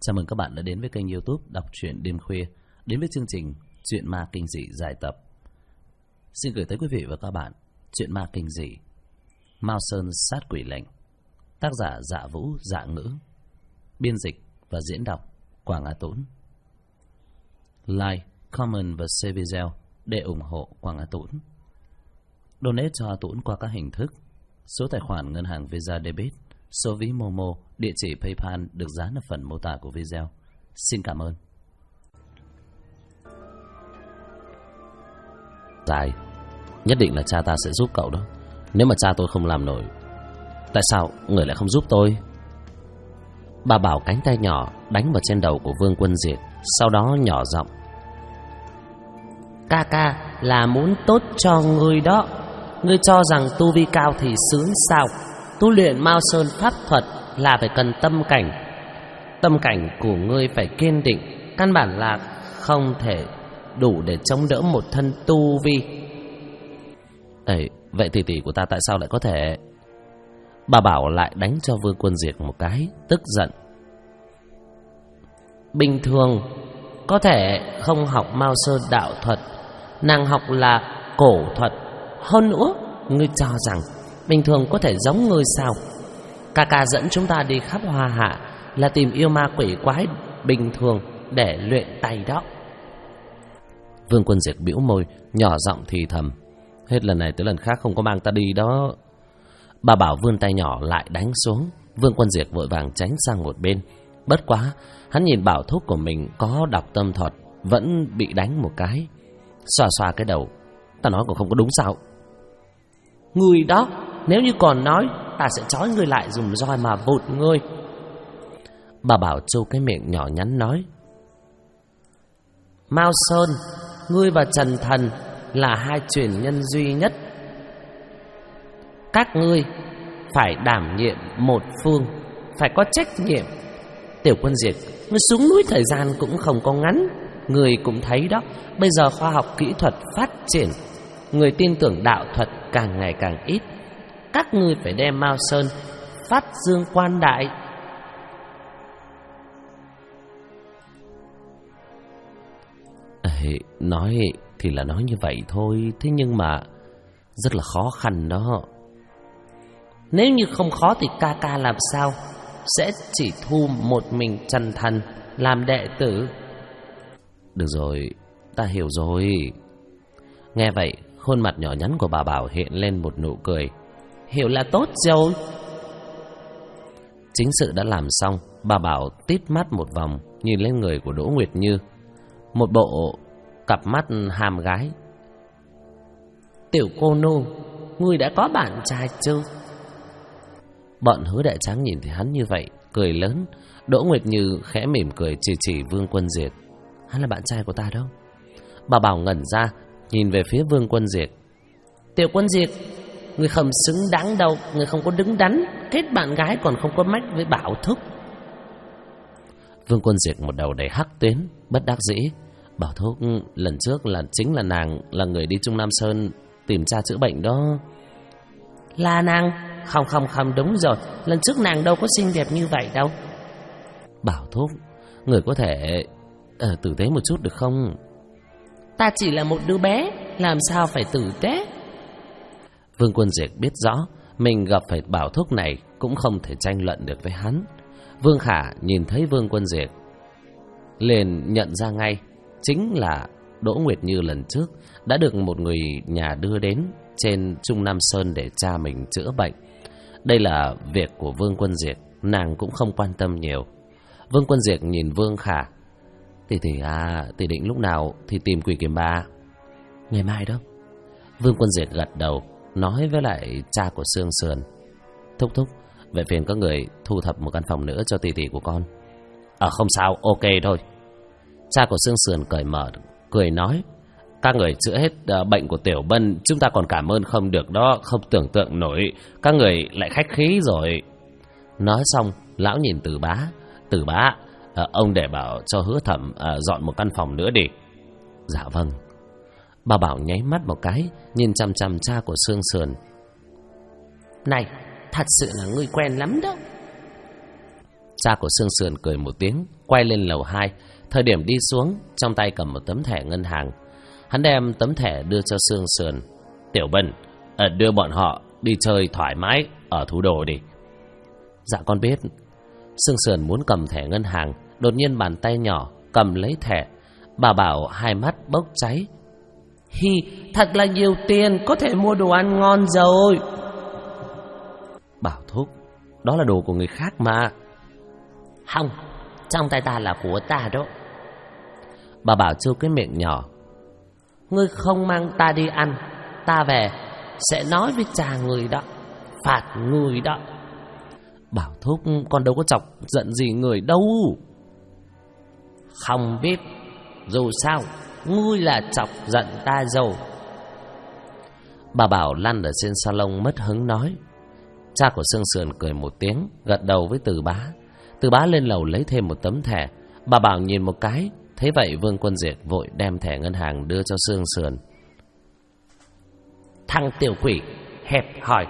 Chào mừng các bạn đã đến với kênh YouTube Đọc truyện đêm khuya, đến với chương trình Truyện ma kinh dị dài tập. Xin gửi tới quý vị và các bạn truyện ma kinh dị Mao Sơn sát quỷ lệnh, tác giả Dạ Vũ Dạ Ngữ, biên dịch và diễn đọc Quảng Á Tũng. Like, comment và share video để ủng hộ Quảng Á Tũng. Donate cho A Tũng qua các hình thức: số tài khoản ngân hàng Visa Debit, số ví Momo, địa chỉ PayPal được dán ở phần mô tả của video. Xin cảm ơn. Dài, nhất định là cha ta sẽ giúp cậu đó. Nếu mà cha tôi không làm nổi, tại sao người lại không giúp tôi? Bà bảo cánh tay nhỏ đánh vào trên đầu của Vương Quân Diệt, sau đó nhỏ giọng: Ca ca là muốn tốt cho ngươi đó. Ngươi cho rằng tu vi cao thì sướng sao? Tu luyện Mao Sơn pháp thuật là phải cần tâm cảnh. Tâm cảnh của ngươi phải kiên định, căn bản là không thể đủ để chống đỡ một thân tu vi. Vậy tỷ tỷ của ta tại sao lại có thể? Bà bảo lại đánh cho Vương Quân Diệt một cái, tức giận: Bình thường có thể không học Mao Sơn đạo thuật, nàng học là cổ thuật. Hơn nữa, ngươi cho rằng bình thường có thể giống ngươi sao? Ca ca dẫn chúng ta đi khắp Hoa Hạ là tìm yêu ma quỷ quái bình thường để luyện tay đó. Vương Quân Diệt bĩu môi, nhỏ giọng thì thầm: Hết lần này tới lần khác không có mang ta đi đó. Bà bảo vươn tay nhỏ lại đánh xuống. Vương Quân Diệt vội vàng tránh sang một bên. Bất quá, hắn nhìn bảo thúc của mình có đọc tâm thuật, vẫn bị đánh một cái. Xoa xoa cái đầu: Ta nói còn không có đúng sao? Ngươi đó, nếu như còn nói, ta sẽ trói ngươi lại dùng roi mà vụt ngươi. Bà bảo trâu cái miệng nhỏ nhắn nói: Mao Sơn, ngươi và Trần Thần là hai truyền nhân duy nhất. Các ngươi phải đảm nhiệm một phương, phải có trách nhiệm. Tiểu Quân Diệt, ngươi xuống núi thời gian cũng không có ngắn. Ngươi cũng thấy đó, bây giờ khoa học kỹ thuật phát triển, người tin tưởng đạo thuật càng ngày càng ít. Các ngươi phải đem Mao Sơn phát dương quan đại. Nói thì là nói như vậy thôi, thế nhưng mà rất là khó khăn đó. Nếu như không khó thì ca ca làm sao sẽ chỉ thu một mình Trần Thần làm đệ tử? Được rồi, ta hiểu rồi. Nghe vậy, khuôn mặt nhỏ nhắn của bà Bảo hiện lên một nụ cười. Hiểu là tốt rồi. Chính sự đã làm xong, bà Bảo tít mắt một vòng, nhìn lên người của Đỗ Nguyệt Như, một bộ cặp mắt hàm gái. Tiểu cô nô, ngươi đã có bạn trai chưa? Bọn Hứa Đại Tráng nhìn thấy hắn như vậy, cười lớn. Đỗ Nguyệt Như khẽ mỉm cười chỉ chỉ Vương Quân Diệt: Hắn là bạn trai của ta đâu. Bà Bảo ngẩn ra, nhìn về phía Vương Quân Diệt: Tiểu Quân Diệt, ngươi không xứng đáng đâu, ngươi không có đứng đắn, kết bạn gái còn không có mách với Bảo thúc. Vương Quân Diệt một đầu đầy hắc tuyến, bất đắc dĩ: Bảo thúc, lần trước là chính là nàng, là người đi Trung Nam Sơn tìm cha chữa bệnh đó. Là nàng? Không, đúng rồi, lần trước nàng đâu có xinh đẹp như vậy đâu. Bảo thúc, người có thể tử tế một chút được không? Ta chỉ là một đứa bé, làm sao phải tử tế? Vương Quân Diệt biết rõ mình gặp phải Bảo thúc này cũng không thể tranh luận được với hắn. Vương Khả nhìn thấy Vương Quân Diệt liền nhận ra ngay, chính là Đỗ Nguyệt Như lần trước đã được một người nhà đưa đến trên Trung Nam Sơn để cha mình chữa bệnh. Đây là việc của Vương Quân Diệt, nàng cũng không quan tâm nhiều. Vương Quân Diệt nhìn Vương Khả: Tỷ định lúc nào thì tìm quỷ kiếm bà? Ngày mai đó. Vương Quân Diệt gật đầu, nói với lại cha của Sương Sườn: Thúc, vậy phiền các người thu thập một căn phòng nữa cho tỷ của con. Không sao, ok thôi. Cha của Sương Sườn cởi mở, cười nói: Các người chữa hết bệnh của Tiểu Bân, chúng ta còn cảm ơn không được đó, không tưởng tượng nổi, các người lại khách khí rồi. Nói xong, lão nhìn Từ bá, ông để bảo cho Hứa Thẩm dọn một căn phòng nữa đi. Dạ vâng. Bà Bảo nháy mắt một cái, nhìn chằm chằm cha của Sương Sườn: Này, thật sự là ngươi quen lắm đó. Cha của Sương Sườn cười một tiếng, quay lên lầu 2. Thời điểm đi xuống, trong tay cầm một tấm thẻ ngân hàng. Hắn đem tấm thẻ đưa cho Sương Sườn. Tiểu Bân, đưa bọn họ đi chơi thoải mái ở thủ đô đi. Dạ con biết. Sương Sườn muốn cầm thẻ ngân hàng, đột nhiên bàn tay nhỏ cầm lấy thẻ. Bà Bảo hai mắt bốc cháy. Hi, thật là nhiều tiền, có thể mua đồ ăn ngon rồi. Bảo thúc, đó là đồ của người khác mà. Không, trong tay ta là của ta đó. Bà Bảo trêu cái miệng nhỏ. Ngươi không mang ta đi ăn, ta về sẽ nói với cha người đó, phạt người đó. Bảo thúc, con đâu có chọc giận gì người đâu. Không biết, dù sao ngươi là chọc giận ta rồi. Bà Bảo lăn ở trên salon mất hứng nói. Cha của Sương Sườn cười một tiếng, gật đầu với Từ Bá. Từ Bá lên lầu lấy thêm một tấm thẻ. Bà Bảo nhìn một cái, thấy vậy Vương Quân Diệt vội đem thẻ ngân hàng đưa cho Sương Sườn. Thằng tiểu quỷ hẹp hòi.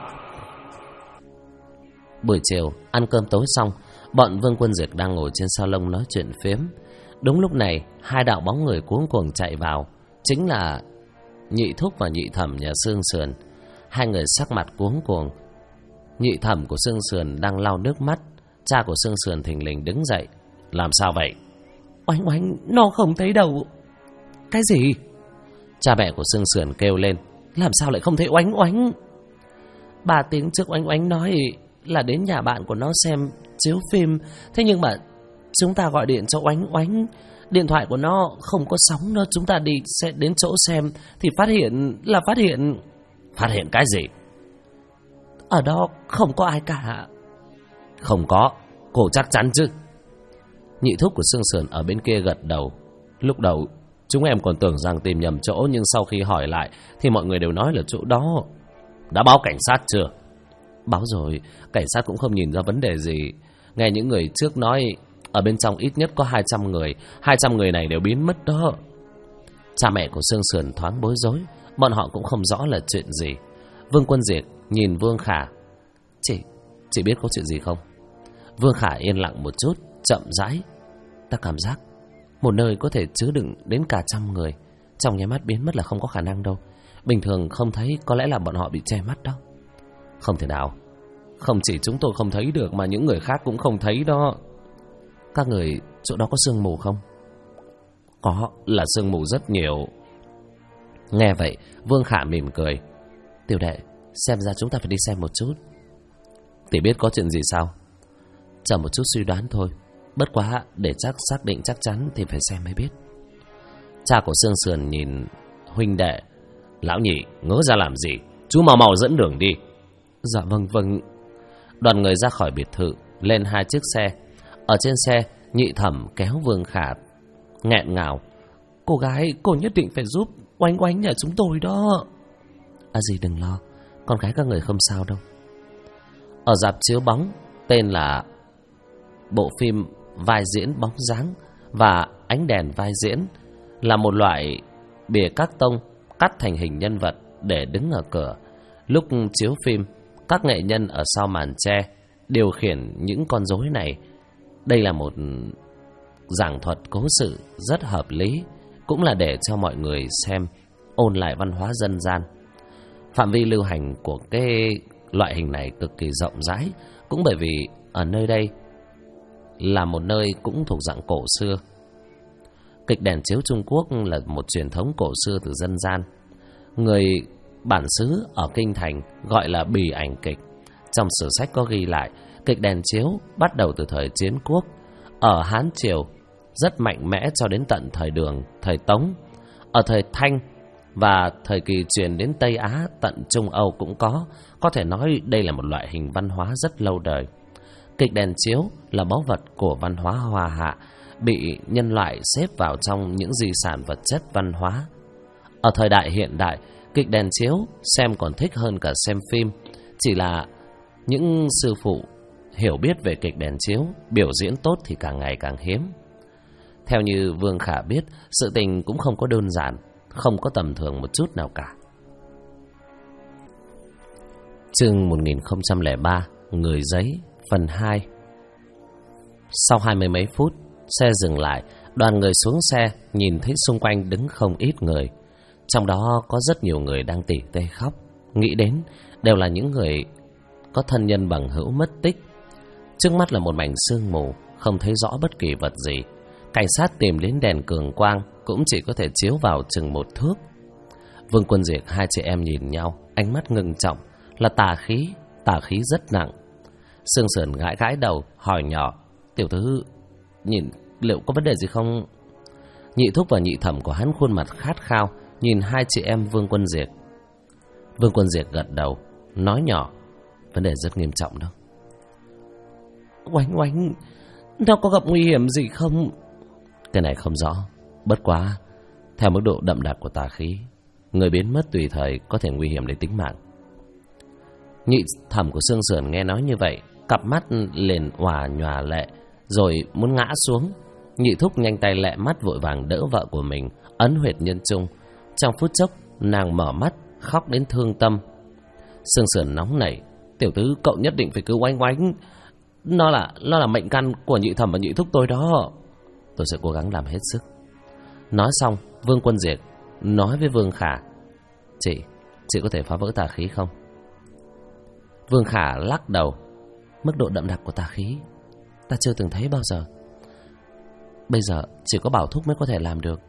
Buổi chiều ăn cơm tối xong, bọn Vương Quân Diệt đang ngồi trên salon nói chuyện phiếm. Đúng lúc này, hai đạo bóng người cuống cuồng chạy vào, chính là Nhị Thúc và Nhị Thẩm nhà Sương Sườn. Hai người sắc mặt cuống cuồng. Nhị Thẩm của Sương Sườn đang lau nước mắt. Cha của Sương Sườn thình lình đứng dậy. Làm sao vậy? Oánh oánh, nó không thấy đâu. Cái gì? Cha mẹ của Sương Sườn kêu lên. Làm sao lại không thấy oánh oánh? 3 tiếng trước oánh oánh nói là đến nhà bạn của nó xem chiếu phim. Thế nhưng mà chúng ta gọi điện cho oánh oánh, điện thoại của nó không có sóng nữa. Chúng ta đi sẽ đến chỗ xem thì phát hiện. Phát hiện cái gì? Ở đó không có ai cả. Không có, cô chắc chắn chứ? Nhị Thúc của Sương Sườn ở bên kia gật đầu. Lúc đầu chúng em còn tưởng rằng tìm nhầm chỗ, nhưng sau khi hỏi lại thì mọi người đều nói là chỗ đó. Đã báo cảnh sát chưa? Báo rồi, cảnh sát cũng không nhìn ra vấn đề gì. Nghe những người trước nói ở bên trong ít nhất có 200 người. 200 người này đều biến mất đó. Cha mẹ của Sương Sườn thoáng bối rối. Bọn họ cũng không rõ là chuyện gì. Vương Quân Diệt nhìn Vương Khả. Chị biết có chuyện gì không? Vương Khả yên lặng một chút, chậm rãi. Ta cảm giác một nơi có thể chứa đựng đến cả 100 người, trong nháy mắt biến mất là không có khả năng đâu. Bình thường không thấy, có lẽ là bọn họ bị che mắt đó. Không thể nào. Không chỉ chúng tôi không thấy được mà những người khác cũng không thấy đó. Các người chỗ đó có sương mù không? Có, là sương mù rất nhiều. Nghe vậy Vương Khả mỉm cười. Tiểu đệ, xem ra chúng ta phải đi xem một chút. Tỷ biết có chuyện gì sao? Chờ một chút suy đoán thôi. Bất quá để xác định chắc chắn thì phải xem mới biết. Cha của Sương Sườn nhìn huynh đệ. Lão Nhị, ngớ ra làm gì? Chú mau dẫn đường đi. Dạ vâng. Đoàn người ra khỏi biệt thự, lên 2 chiếc xe. Ở trên xe, Nhị Thẩm kéo Vương Khả nghẹn ngào. Cô gái, cô nhất định phải giúp oánh oánh nhà chúng tôi đó. Gì đừng lo, con gái các người không sao đâu. Ở rạp chiếu bóng tên là bộ phim vai diễn bóng dáng và ánh đèn vai diễn, là một loại bìa các tông cắt thành hình nhân vật để đứng ở cửa. Lúc chiếu phim, các nghệ nhân ở sau màn che điều khiển những con rối này. Đây là một giảng thuật cố sự rất hợp lý, cũng là để cho mọi người xem ôn lại văn hóa dân gian. Phạm vi lưu hành của cái loại hình này cực kỳ rộng rãi, cũng bởi vì ở nơi đây là một nơi cũng thuộc dạng cổ xưa. Kịch đèn chiếu Trung Quốc là một truyền thống cổ xưa từ dân gian. Người bản xứ ở Kinh Thành gọi là bì ảnh kịch. Trong sử sách có ghi lại, kịch đèn chiếu bắt đầu từ thời Chiến Quốc, ở Hán Triều rất mạnh mẽ cho đến tận thời Đường, thời Tống. Ở thời Thanh và thời kỳ truyền đến Tây Á, tận Trung Âu cũng có thể nói đây là một loại hình văn hóa rất lâu đời. Kịch đèn chiếu là báu vật của văn hóa Hoa Hạ, bị nhân loại xếp vào trong những di sản vật chất văn hóa. Ở thời đại hiện đại, kịch đèn chiếu xem còn thích hơn cả xem phim. Chỉ là những sư phụ hiểu biết về kịch đèn chiếu, biểu diễn tốt thì càng ngày càng hiếm. Theo như Vương Khả biết, sự tình cũng không có đơn giản, không có tầm thường một chút nào cả. Chương 1003, Người giấy, phần 2. Sau 20 mấy phút, xe dừng lại, đoàn người xuống xe, nhìn thấy xung quanh đứng không ít người. Trong đó có rất nhiều người đang tỉ tê khóc, nghĩ đến đều là những người có thân nhân bằng hữu mất tích. Trước mắt là một mảnh sương mù, không thấy rõ bất kỳ vật gì. Cảnh sát tìm đến đèn cường quang cũng chỉ có thể chiếu vào chừng 1 thước. Vương Quân Diệt hai chị em nhìn nhau, ánh mắt ngưng trọng, là tà khí rất nặng. Sương Sườn gãi gãi đầu, hỏi nhỏ: "Tiểu thư, nhìn liệu có vấn đề gì không?" Nhị thúc và nhị thẩm của hắn khuôn mặt khát khao, nhìn hai chị em Vương Quân Diệt. Vương Quân Diệt gật đầu, nói nhỏ: "Vấn đề rất nghiêm trọng đâu." Oánh, nó có gặp nguy hiểm gì không?" "Cái này không rõ, bất quá theo mức độ đậm đặc của tà khí, người biến mất tùy thời có thể nguy hiểm đến tính mạng." Nhị thẩm của Sương Sườn nghe nói như vậy, cặp mắt liền òa nhòa lệ, rồi muốn ngã xuống. Nhị thúc nhanh tay lẹ mắt vội vàng đỡ vợ của mình, ấn huyệt nhân trung. Trong phút chốc, nàng mở mắt, khóc đến thương tâm. Sương Sườn nóng nảy: "Tiểu tứ, cậu nhất định phải cứu Oánh. Nó là mệnh căn của nhị thẩm và nhị thúc tôi đó." "Tôi sẽ cố gắng làm hết sức." Nói xong, Vương Quân Diệt nói với Vương Khả: Chị có thể phá vỡ tà khí không?" Vương Khả lắc đầu: "Mức độ đậm đặc của tà khí ta chưa từng thấy bao giờ. Bây giờ chỉ có Bảo thúc mới có thể làm được."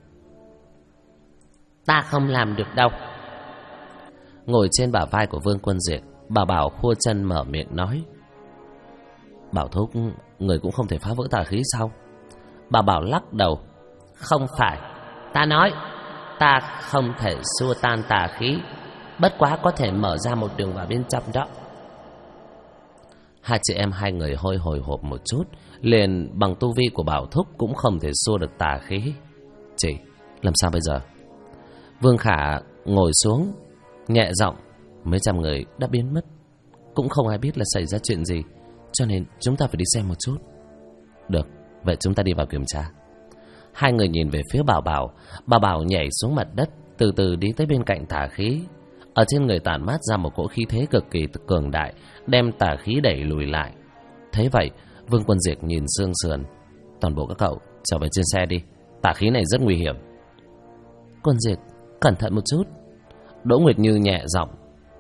"Ta không làm được đâu." Ngồi trên bả vai của Vương Quân Diệt, bà Bảo khua chân mở miệng nói: "Bảo thúc, người cũng không thể phá vỡ tà khí sao?" Bà Bảo lắc đầu: "Không phải, ta nói ta không thể xua tan tà khí, bất quá có thể mở ra một đường vào bên trong đó." Hai chị em hai người hơi hồi hộp một chút, liền bằng tu vi của Bảo thúc cũng không thể xua được tà khí. "Chị, làm sao bây giờ?" Vương Khả ngồi xuống, nhẹ giọng: "Mấy trăm người đã biến mất, cũng không ai biết là xảy ra chuyện gì, cho nên chúng ta phải đi xem một chút." "Được, vậy chúng ta đi vào kiểm tra." Hai người nhìn về phía bà Bảo nhảy xuống mặt đất, từ từ đi tới bên cạnh tà khí. Ở trên người tản mát ra một cỗ khí thế cực kỳ cường đại, đem tà khí đẩy lùi lại. Thế vậy, Vương Quân Diệt nhìn Sương Sườn: "Toàn bộ các cậu trở về trên xe đi, tà khí này rất nguy hiểm." "Quân Diệt, cẩn thận một chút." Đỗ Nguyệt Như nhẹ giọng: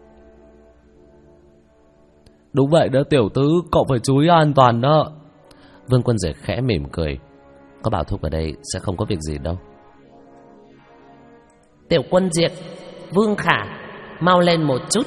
"Đúng vậy đó tiểu tứ, cậu phải chú ý an toàn đó." Vương Quân Diệt khẽ mỉm cười: "Có Bảo thúc ở đây sẽ không có việc gì đâu." "Tiểu Quân Diệt, Vương Khả, mau lên một chút."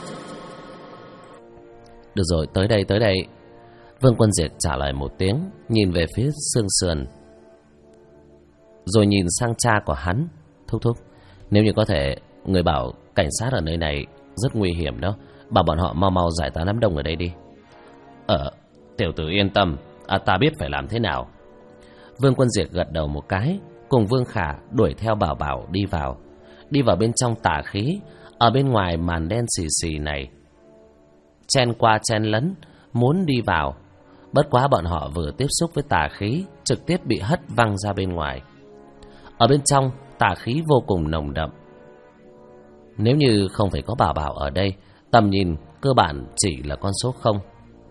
"Được rồi, tới đây." Vương Quân Diệt trả lời một tiếng, nhìn về phía Sương Sườn, rồi nhìn sang cha của hắn: "Thúc, nếu như có thể, người bảo cảnh sát ở nơi này rất nguy hiểm đó, bảo bọn họ mau giải tán đám đông ở đây đi." Tiểu tử yên tâm, ta biết phải làm thế nào." Vương Quân Diệt gật đầu một cái, cùng Vương Khả đuổi theo Bảo đi vào bên trong tà khí. Ở bên ngoài màn đen xì xì này, chen qua chen lấn muốn đi vào, bất quá bọn họ vừa tiếp xúc với tà khí, trực tiếp bị hất văng ra bên ngoài. Ở bên trong, tà khí vô cùng nồng đậm. Nếu như không phải có Bảo ở đây, tầm nhìn cơ bản chỉ là con số 0.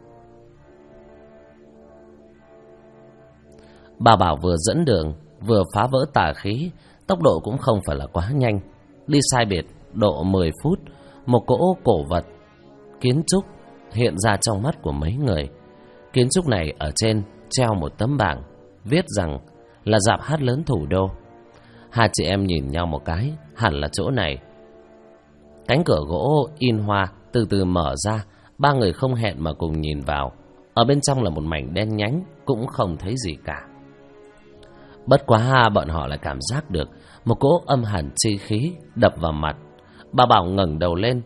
Bảo vừa dẫn đường, vừa phá vỡ tà khí, tốc độ cũng không phải là quá nhanh. Đi sai biệt độ 10 phút, một cỗ cổ vật kiến trúc hiện ra trong mắt của mấy người. Kiến trúc này ở trên treo một tấm bảng, viết rằng là rạp hát lớn thủ đô. Hai chị em nhìn nhau một cái, hẳn là chỗ này. Cánh cửa gỗ in hoa từ từ mở ra, ba người không hẹn mà cùng nhìn vào. Ở bên trong là một mảnh đen nhánh, cũng không thấy gì cả. Bất quá bọn họ lại cảm giác được một cỗ âm hàn chi khí đập vào mặt. Bà Bảo ngẩng đầu lên: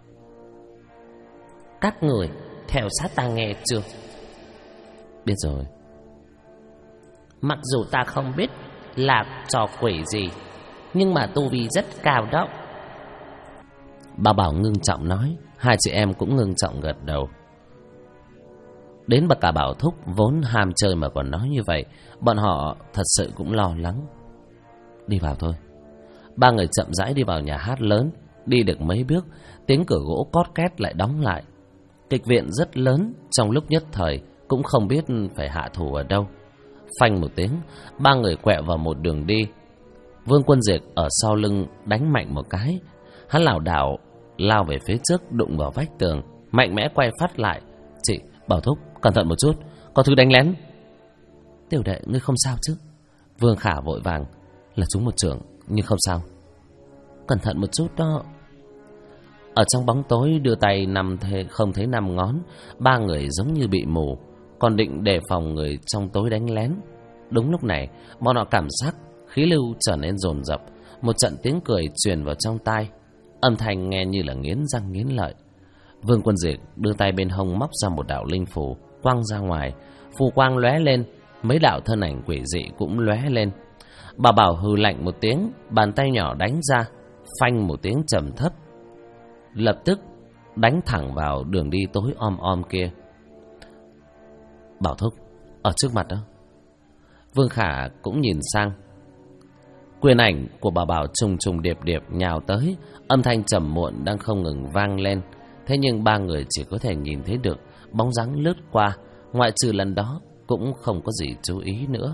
"Các người theo sát ta nghe chưa?" "Biết rồi." "Mặc dù ta không biết là trò quỷ gì, nhưng mà tu vi rất cao đó." Bà Bảo ngưng trọng nói. Hai chị em cũng ngưng trọng gật đầu. Đến bà cả Bảo thúc vốn ham chơi mà còn nói như vậy, bọn họ thật sự cũng lo lắng. "Đi vào thôi." Ba người chậm rãi đi vào nhà hát lớn. Đi được mấy bước, tiếng cửa gỗ cót két lại đóng lại. Kịch viện rất lớn, trong lúc nhất thời cũng không biết phải hạ thủ ở đâu. Phanh một tiếng, ba người quẹo vào một đường đi. Vương Quân Diệt ở sau lưng đánh mạnh một cái. Hắn lảo đảo lao về phía trước, đụng vào vách tường, mạnh mẽ quay phát lại. Chị, Bảo Thúc, cẩn thận một chút, có thứ đánh lén. Tiểu đệ, ngươi không sao chứ? Vương Khả vội vàng. Là trúng một chưởng, nhưng không sao. Cẩn thận một chút đó. Ở trong bóng tối đưa tay không thấy 5 ngón. Ba người giống như bị mù, còn định đề phòng người trong tối đánh lén. Đúng lúc này, bọn họ cảm giác khí lưu trở nên dồn dập. Một trận tiếng cười truyền vào trong tai, âm thanh nghe như là nghiến răng nghiến lợi. Vương Quân Diệt đưa tay bên hông móc ra một đạo linh phù, quăng ra ngoài. Phù quang lóe lên, mấy đạo thân ảnh quỷ dị cũng lóe lên. Bà Bảo hừ lạnh một tiếng, bàn tay nhỏ đánh ra, phanh một tiếng trầm thấp, lập tức đánh thẳng vào đường đi tối om om kia. Bảo Thúc, ở trước mặt đó. Vương Khả cũng nhìn sang. Quyền ảnh của bà Bảo trùng trùng điệp điệp nhào tới, âm thanh trầm muộn đang không ngừng vang lên. Thế nhưng ba người chỉ có thể nhìn thấy được bóng dáng lướt qua, ngoại trừ lần đó cũng không có gì chú ý nữa.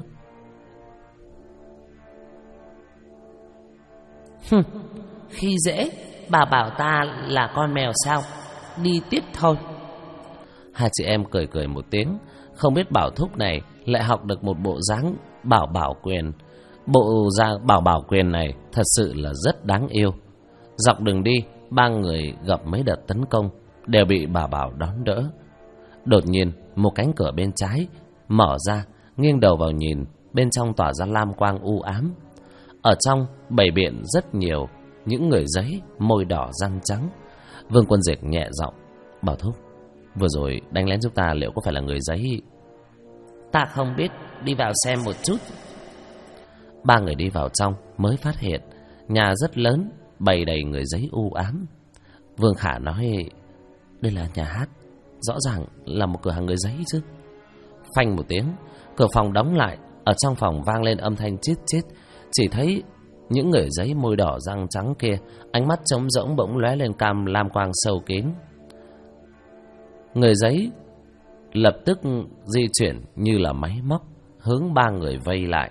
Khi dễ, bà bảo ta là con mèo sao? Đi tiếp thôi. Hai chị em cười cười một tiếng, không biết Bảo Thúc này lại học được một bộ dáng bảo quyền. Bộ bảo quyền này thật sự là rất đáng yêu. Dọc đường đi, ba người gặp mấy đợt tấn công đều bị bà Bảo đón đỡ. Đột nhiên, một cánh cửa bên trái mở ra, nghiêng đầu vào nhìn, bên trong tỏa ra lam quang u ám. Ở trong bày biện rất nhiều những người giấy, môi đỏ răng trắng. Vương Quân Diệt nhẹ giọng. Bảo Thúc, vừa rồi đánh lén chúng ta liệu có phải là người giấy? Ta không biết, đi vào xem một chút. Ba người đi vào trong mới phát hiện nhà rất lớn, bày đầy người giấy u ám. Vương Khả nói, đây là nhà hát, rõ ràng là một cửa hàng người giấy chứ. Phanh một tiếng, cửa phòng đóng lại. Ở trong phòng vang lên âm thanh chít chít. Chỉ thấy những người giấy môi đỏ răng trắng kia, ánh mắt trống rỗng bỗng lóe lên lam quang sâu kín. Người giấy lập tức di chuyển như là máy móc, hướng ba người vây lại.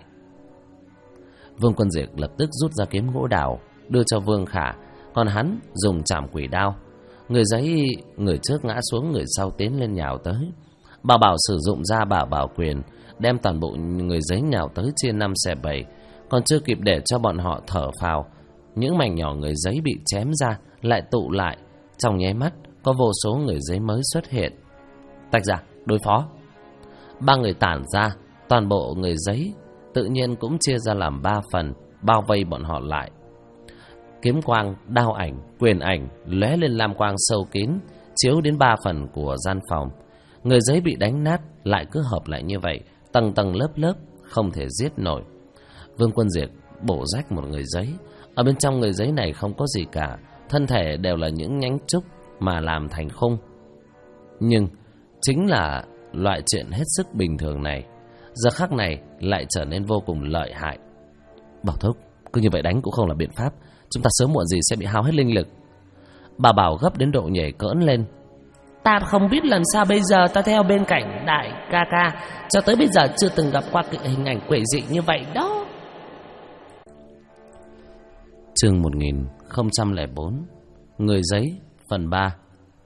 Vương Quân Diệt lập tức rút ra kiếm gỗ đào đưa cho Vương Khả, còn hắn dùng trảm quỷ đao. Người giấy, người trước ngã xuống, người sau tiến lên nhào tới. Bà Bảo sử dụng ra bảo quyền, đem toàn bộ người giấy nhào tới chia 5 xẻ 7. Còn chưa kịp để cho bọn họ thở phào, những mảnh nhỏ người giấy bị chém ra lại tụ lại. Trong nháy mắt, có vô số người giấy mới xuất hiện. Tách ra, đối phó. Ba người tản ra, toàn bộ người giấy tự nhiên cũng chia ra làm 3 phần, bao vây bọn họ lại. Kiếm quang, đao ảnh, quyền ảnh lóe lên lam quang sâu kín, chiếu đến 3 phần của gian phòng. Người giấy bị đánh nát lại cứ hợp lại như vậy, tầng tầng lớp lớp, không thể giết nổi. Vương Quân Diệt bổ rách một người giấy. Ở bên trong người giấy này không có gì cả, thân thể đều là những nhánh trúc mà làm thành khung. Nhưng chính là loại chuyện hết sức bình thường này, giờ khắc này lại trở nên vô cùng lợi hại. Bảo Thúc, cứ như vậy đánh cũng không là biện pháp, chúng ta sớm muộn gì sẽ bị hao hết linh lực. Bà Bảo gấp đến độ nhảy cỡn lên. Ta không biết lần sao bây giờ ta theo bên cạnh đại ca ca, cho tới bây giờ chưa từng gặp qua hình ảnh quỷ dị như vậy đó. Chương 1004, Người giấy, phần 3.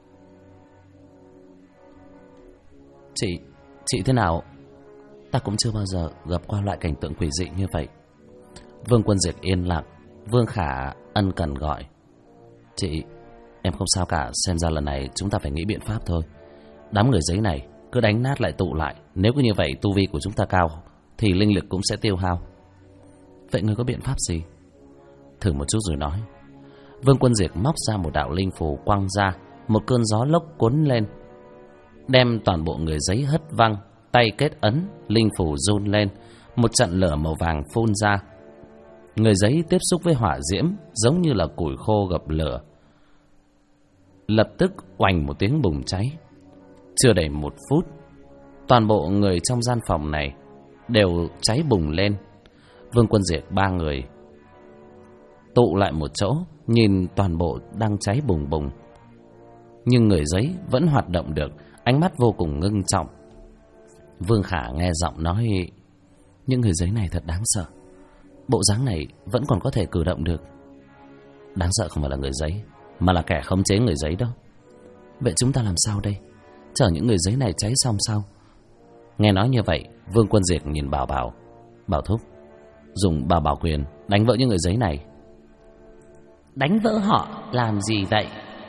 Chị thế nào? Ta cũng chưa bao giờ gặp qua loại cảnh tượng quỷ dị như vậy. Vương Quân Diệt yên lặng. Vương Khả ân cần gọi. Chị, em không sao cả, xem ra lần này chúng ta phải nghĩ biện pháp thôi. Đám người giấy này cứ đánh nát lại tụ lại, nếu cứ như vậy tu vi của chúng ta cao thì linh lực cũng sẽ tiêu hao. Vậy ngươi có biện pháp gì? Thử một chút rồi nói. Vương Quân Diệt móc ra một đạo linh phù quăng ra, một cơn gió lốc cuốn lên, đem toàn bộ người giấy hất văng. Tay kết ấn, linh phù run lên, một trận lửa màu vàng phun ra. Người giấy tiếp xúc với hỏa diễm giống như là củi khô gặp lửa, lập tức oành một tiếng bùng cháy. Chưa đầy 1 phút, toàn bộ người trong gian phòng này đều cháy bùng lên. Vương Quân Diệt 3 người tụ lại một chỗ, nhìn toàn bộ đang cháy bùng bùng, nhưng người giấy vẫn hoạt động được, ánh mắt vô cùng ngưng trọng. Vương Khả nghe giọng nói, Những người giấy này thật đáng sợ. Bộ dáng này vẫn còn có thể cử động được. Đáng sợ không phải là người giấy, mà là kẻ khống chế người giấy đó. Vậy chúng ta làm sao đây? Chờ những người giấy này cháy xong sao? Nghe nói như vậy, Vương Quân Diệt nhìn Bảo Bảo. Bảo thúc, dùng Bảo Bảo quyền đánh vỡ những người giấy này. Đánh vỡ họ làm gì vậy?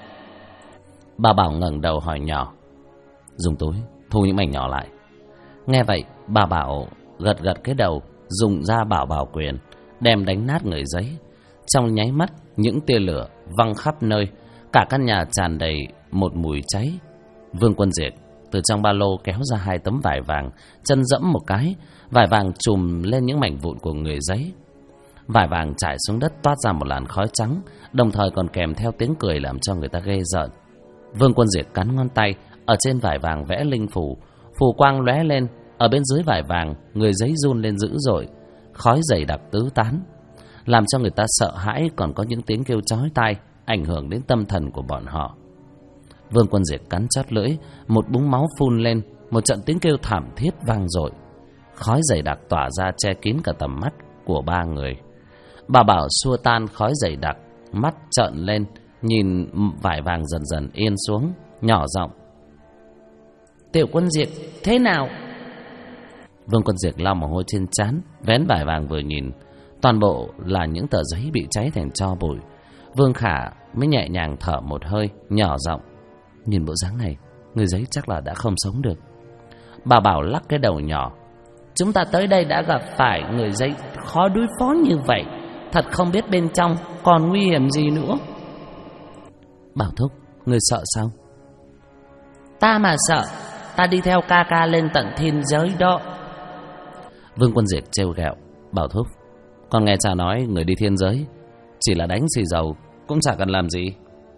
Bảo Bảo ngẩng đầu hỏi nhỏ. Dùng túi thu những mảnh nhỏ lại. Nghe vậy, Bảo Bảo gật gật cái đầu, dùng ra Bảo Bảo quyền đem đánh nát người giấy. Trong nháy mắt, những tia lửa văng khắp nơi, cả căn nhà tràn đầy một mùi cháy. Vương Quân Diệt từ trong ba lô kéo ra 2 tấm vải vàng, chân dẫm một cái, vải vàng trùm lên những mảnh vụn của người giấy. Vải vàng trải xuống đất toát ra một làn khói trắng, đồng thời còn kèm theo tiếng cười làm cho người ta ghê rợn. Vương Quân Diệt cắn ngón tay, ở trên vải vàng vẽ linh phù, phù quang lóe lên, ở bên dưới vải vàng, người giấy run lên dữ dội, khói dày đặc tứ tán, làm cho người ta sợ hãi, còn có những tiếng kêu chói tai ảnh hưởng đến tâm thần của bọn họ. Vương Quân Diệt cắn chót lưỡi, một búng máu phun lên, một trận tiếng kêu thảm thiết vang dội. Khói dày đặc tỏa ra che kín cả tầm mắt của 3 người. Bà Bảo xua tan khói dày đặc, mắt trợn lên, nhìn vải vàng dần dần yên xuống, nhỏ giọng. Tiểu Quân Diệt, thế nào? Vương Quân Diệt lau mồ hôi trên trán, vén vải vàng vừa nhìn, toàn bộ là những tờ giấy bị cháy thành tro bụi. Vương Khả mới nhẹ nhàng thở một hơi, nhỏ giọng. Nhìn bộ dáng này, người giấy chắc là đã không sống được. Bà Bảo lắc cái đầu nhỏ. Chúng ta tới đây đã gặp phải người giấy khó đối phó như vậy, thật không biết bên trong còn nguy hiểm gì nữa. Bảo thúc, người sợ sao? Ta mà sợ, ta đi theo ca ca lên tận thiên giới đó. Vương Quân Diệt trêu ghẹo. Bảo thúc, con nghe cha nói người đi thiên giới chỉ là đánh xì dầu, cũng chả cần làm gì.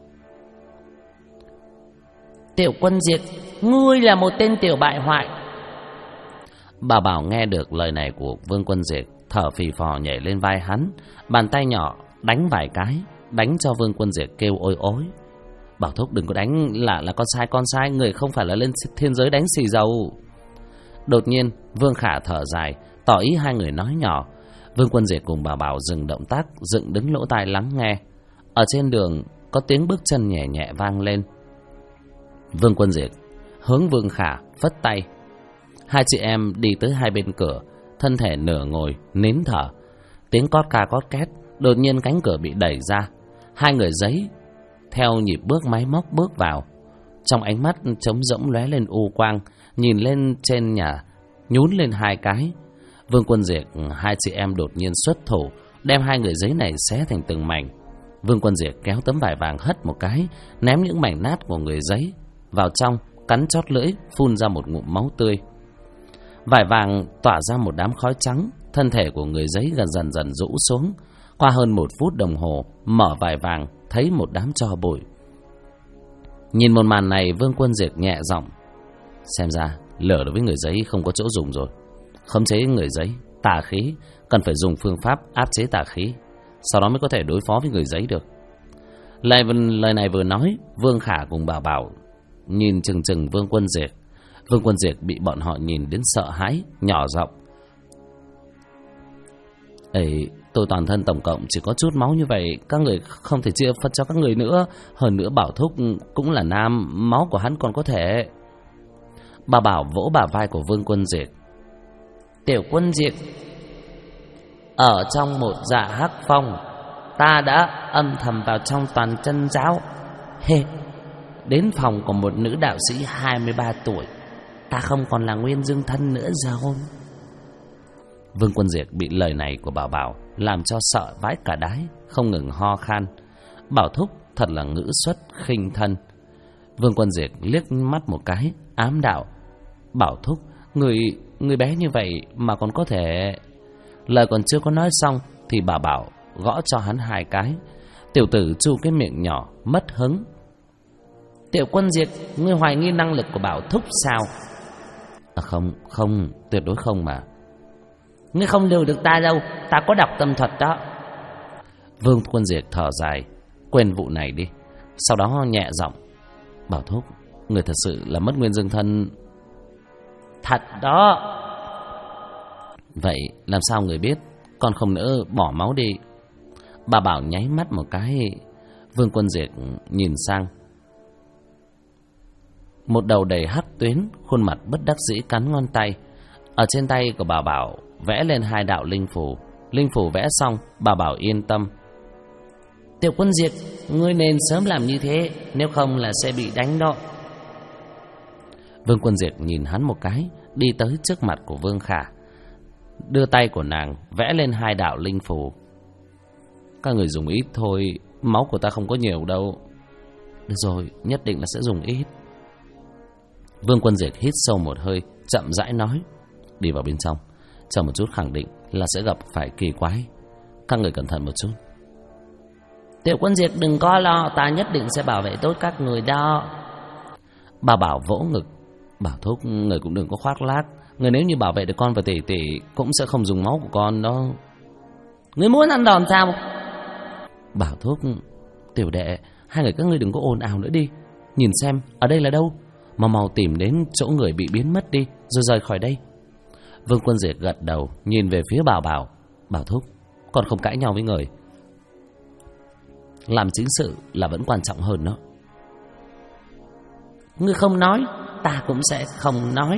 Tiểu Quân Diệt, ngươi là một tên tiểu bại hoại. Bà Bảo nghe được lời này của Vương Quân Diệt, thở phì phò nhảy lên vai hắn, bàn tay nhỏ đánh vài cái, đánh cho Vương Quân Diệt kêu ôi ối. Bảo thúc đừng có đánh, là con sai, người không phải là lên thiên giới đánh xì dầu. Đột nhiên Vương Khả thở dài, tỏ ý 2 người nói nhỏ. Vương Quân Diệt cùng bà Bảo dừng động tác, dựng đứng lỗ tai lắng nghe. Ở trên đường có tiếng bước chân nhẹ nhẹ vang lên. Vương Quân Diệt hướng Vương Khả phất tay. 2 chị em đi tới 2 bên cửa, thân thể nửa ngồi nín thở. Tiếng cót ca cót két, đột nhiên cánh cửa bị đẩy ra. 2 người giấy theo nhịp bước máy móc bước vào. Trong ánh mắt trống rỗng lóe lên u quang, nhìn lên trên nhà nhún lên 2 cái. Vương Quân Diệt 2 chị em đột nhiên xuất thủ, đem 2 người giấy này xé thành từng mảnh. Vương Quân Diệt kéo tấm vải vàng hất một cái, ném những mảnh nát của người giấy vào trong, cắn chót lưỡi, phun ra một ngụm máu tươi. Vải vàng tỏa ra một đám khói trắng, thân thể của người giấy dần dần rũ xuống. Qua hơn 1 phút đồng hồ, mở vải vàng thấy một đám tro bụi. Nhìn một màn này, Vương Quân Diệt nhẹ giọng. Xem ra lửa đối với người giấy không có chỗ dùng rồi. Khống chế người giấy, tà khí, cần phải dùng phương pháp áp chế tà khí, sau đó mới có thể đối phó với người giấy được. Lời này vừa nói, Vương Khả cùng bà Bảo nhìn chừng chừng Vương Quân Diệt. Vương Quân Diệt bị bọn họ nhìn đến sợ hãi, nhỏ giọng. Ấy, tôi toàn thân tổng cộng chỉ có chút máu như vậy, các người không thể chia phân cho các người nữa. Hơn nữa Bảo thúc cũng là nam, máu của hắn còn có thể. Bà Bảo vỗ bả vai của Vương Quân Diệt. Tiểu Quân Diệt, ở trong một dạ hắc phong, ta đã âm thầm vào trong toàn chân giáo, đến phòng của một nữ đạo sĩ 23 tuổi. Ta không còn là nguyên dương thân nữa rồi. Vương Quân Diệt bị lời này của bà Bảo làm cho sợ vãi cả đái, không ngừng ho khan. Bảo thúc thật là ngữ xuất khinh thân. Vương Quân Diệt liếc mắt một cái, ám đạo. Bảo thúc, người bé như vậy mà còn có thể... Lời còn chưa có nói xong thì bà Bảo gõ cho hắn 2 cái. Tiểu tử chu cái miệng nhỏ, mất hứng. Tiểu Quân Diệt, ngươi hoài nghi năng lực của Bảo thúc sao? Không, tuyệt đối không mà. Ngươi không lừa được ta đâu, ta có đọc tâm thuật đó. Vương Quân Diệt thở dài, quên vụ này đi. Sau đó nhẹ giọng. Bảo thúc, người thật sự là mất nguyên dương thân. Thật đó. Vậy làm sao người biết? Con không nỡ bỏ máu đi. Bà Bảo nháy mắt một cái. Vương Quân Diệt nhìn sang. Một đầu đầy hắc tuyến, khuôn mặt bất đắc dĩ cắn ngón tay. Ở trên tay của bà Bảo vẽ lên 2 đạo linh phù. Linh phù vẽ xong, bà Bảo yên tâm. Tiểu Quân Diệt, ngươi nên sớm làm như thế, nếu không là sẽ bị đánh đó. Vương Quân Diệt nhìn hắn một cái, đi tới trước mặt của Vương Khả, đưa tay của nàng vẽ lên 2 đạo linh phù. Các người dùng ít thôi, máu của ta không có nhiều đâu. Được rồi, nhất định là sẽ dùng ít. Vương Quân Diệt hít sâu một hơi, chậm rãi nói. Đi vào bên trong, chờ một chút, khẳng định là sẽ gặp phải kỳ quái. Các người cẩn thận một chút. Tiểu Quân Diệt đừng có lo, ta nhất định sẽ bảo vệ tốt các người đó. Bà Bảo vỗ ngực. Bảo thúc, người cũng đừng có khoác lác. Người nếu như bảo vệ được con và tỷ tỷ cũng sẽ không dùng máu của con đó. Người muốn ăn đòn sao? Bảo thúc, tiểu đệ, hai người các ngươi đừng có ồn ào nữa đi. Nhìn xem ở đây là đâu, mau tìm đến chỗ người bị biến mất đi, rồi rời khỏi đây. Vương Quân Diệt gật đầu, nhìn về phía Bảo Bảo. Bảo thúc, con không cãi nhau với người, làm chính sự là vẫn quan trọng hơn đó. Ngươi không nói, ta cũng sẽ không nói.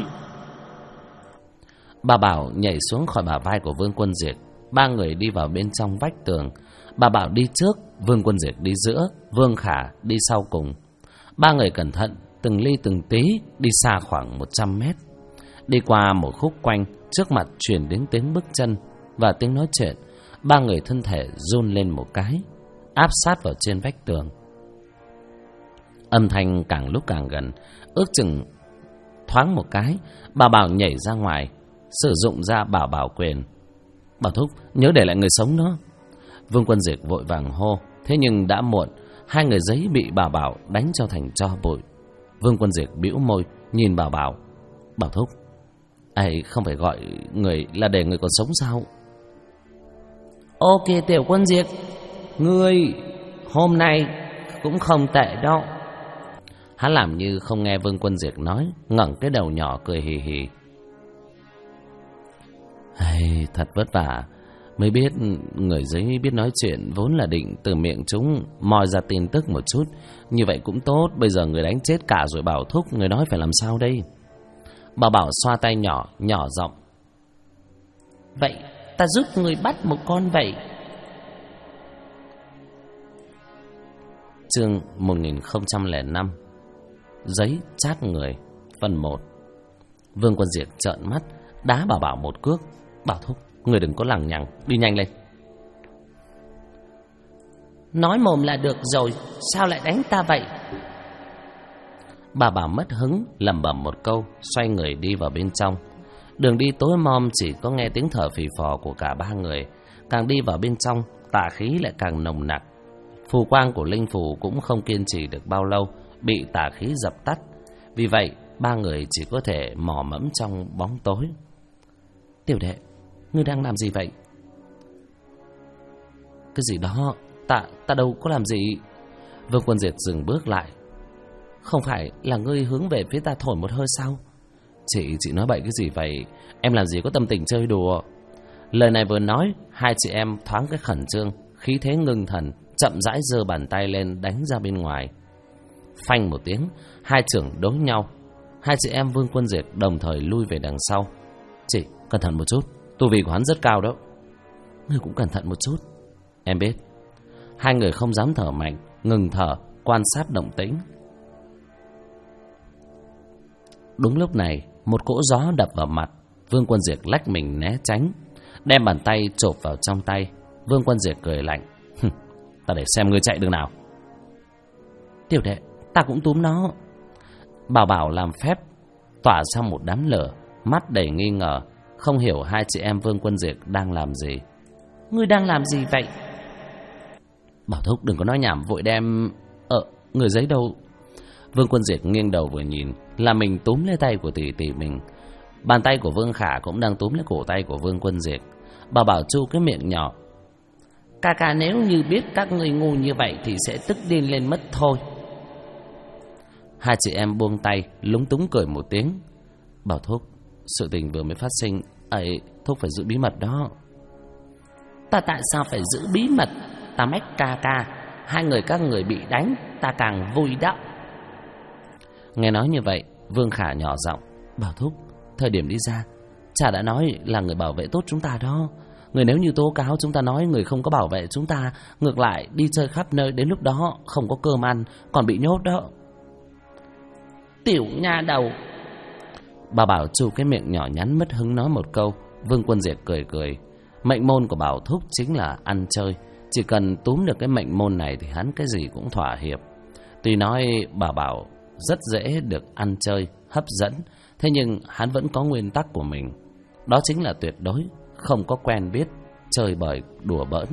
Bà Bảo nhảy xuống khỏi bả vai của Vương Quân Diệt. 3 người đi vào bên trong vách tường. Bà Bảo đi trước, Vương Quân Diệt đi giữa, Vương Khả đi sau cùng. 3 người cẩn thận, từng ly từng tí, đi xa khoảng 100 mét. Đi qua một khúc quanh, trước mặt truyền đến tiếng bước chân và tiếng nói chuyện. 3 người thân thể run lên một cái, áp sát vào trên vách tường. Âm thanh càng lúc càng gần, ước chừng thoáng một cái, bà Bảo nhảy ra ngoài, sử dụng ra bảo quyền. Bảo thúc, nhớ để lại người sống đó. Vương Quân Diệt vội vàng hô, thế nhưng đã muộn. 2 người giấy bị bà Bảo đánh cho thành tro bụi. Vương Quân Diệt bĩu môi nhìn bà Bảo. Bảo thúc, ấy không phải gọi người là để người còn sống sao? Ok Tiểu Quân Diệt, ngươi hôm nay cũng không tệ đâu. Hắn làm như không nghe Vương Quân Diệt nói, ngẩng cái đầu nhỏ cười hì hì. Hay, thật vất vả mới biết người giấy biết nói chuyện, vốn là định từ miệng chúng moi ra tin tức một chút. Như vậy cũng tốt, bây giờ người đánh chết cả rồi. Bảo thúc, người nói phải làm sao đây? Bà Bảo xoa tay nhỏ giọng. Vậy ta giúp người bắt một con vậy. Chương 1005 Giấy chát người, phần 1. Vương Quân Diệt trợn mắt, đá bà Bảo một cước. Bảo thúc, người đừng có lằng nhằng, đi nhanh lên. Nói mồm là được rồi, sao lại đánh ta vậy? Bà Bảo mất hứng, lẩm bẩm một câu, xoay người đi vào bên trong. Đường đi tối om, chỉ có nghe tiếng thở phì phò của cả 3 người. Càng đi vào bên trong, tà khí lại càng nồng nặc. Phù quang của linh phù cũng không kiên trì được bao lâu, bị tà khí dập tắt. Vì vậy 3 người chỉ có thể mò mẫm trong bóng tối. Tiểu đệ, ngươi đang làm gì vậy? Cái gì đó, ta đâu có làm gì. Vương Quân Diệt dừng bước lại. Không phải là ngươi hướng về phía ta thổi một hơi sao? Chị nói bậy cái gì vậy? Em làm gì có tâm tình chơi đùa. Lời này vừa nói, 2 chị em thoáng cái khẩn trương, khí thế ngưng thần, chậm rãi giơ bàn tay lên đánh ra bên ngoài. Phanh một tiếng, 2 chưởng đối nhau. 2 chị em Vương Quân Diệt đồng thời lui về đằng sau. Chị, cẩn thận một chút, tu vi của hắn rất cao đó. Ngươi cũng cẩn thận một chút. Em biết. 2 người không dám thở mạnh, ngừng thở, quan sát động tĩnh. Đúng lúc này, một cỗ gió đập vào mặt. Vương Quân Diệt lách mình né tránh, đem bàn tay chộp vào trong tay. Vương Quân Diệt cười lạnh. Ta để xem ngươi chạy đường nào. Tiểu đệ, ta cũng túm nó. Bảo Bảo làm phép tỏa ra một đám lửa, mắt đầy nghi ngờ, không hiểu 2 chị em Vương Quân Diệt đang làm gì. Ngươi đang làm gì vậy? Bảo thúc đừng có nói nhảm, vội đem... người giấy đâu? Vương Quân Diệt nghiêng đầu vừa nhìn là mình túm lấy tay của tỷ tỷ mình. Bàn tay của Vương Khả cũng đang túm lấy cổ tay của Vương Quân Diệt. Bà Bảo chu cái miệng nhỏ. Ca nếu như biết các người ngu như vậy thì sẽ tức điên lên mất thôi. 2 chị em buông tay, lúng túng cười một tiếng. Bảo thúc, sự tình vừa mới phát sinh, Ấy, Thúc phải giữ bí mật đó. Ta tại sao phải giữ bí mật? Ta mách ca ca, hai người các người bị đánh, ta càng vui đó. Nghe nói như vậy, Vương Khả nhỏ giọng: Bảo Thúc, thời điểm đi ra, cha đã nói là người bảo vệ tốt chúng ta đó. Người nếu như tố cáo chúng ta nói người không có bảo vệ chúng ta, ngược lại đi chơi khắp nơi, đến lúc đó không có cơm ăn, còn bị nhốt đó. Tiểu nha đầu. Bà Bảo chu cái miệng nhỏ nhắn mất hứng nói một câu. Vương Quân Diệt cười cười. Mệnh môn của Bảo Thúc chính là ăn chơi. Chỉ cần túm được cái mệnh môn này thì hắn cái gì cũng thỏa hiệp. Tuy nói bà Bảo rất dễ được ăn chơi, hấp dẫn, thế nhưng hắn vẫn có nguyên tắc của mình. Đó chính là tuyệt đối không có quen biết, chơi bời, đùa bỡn.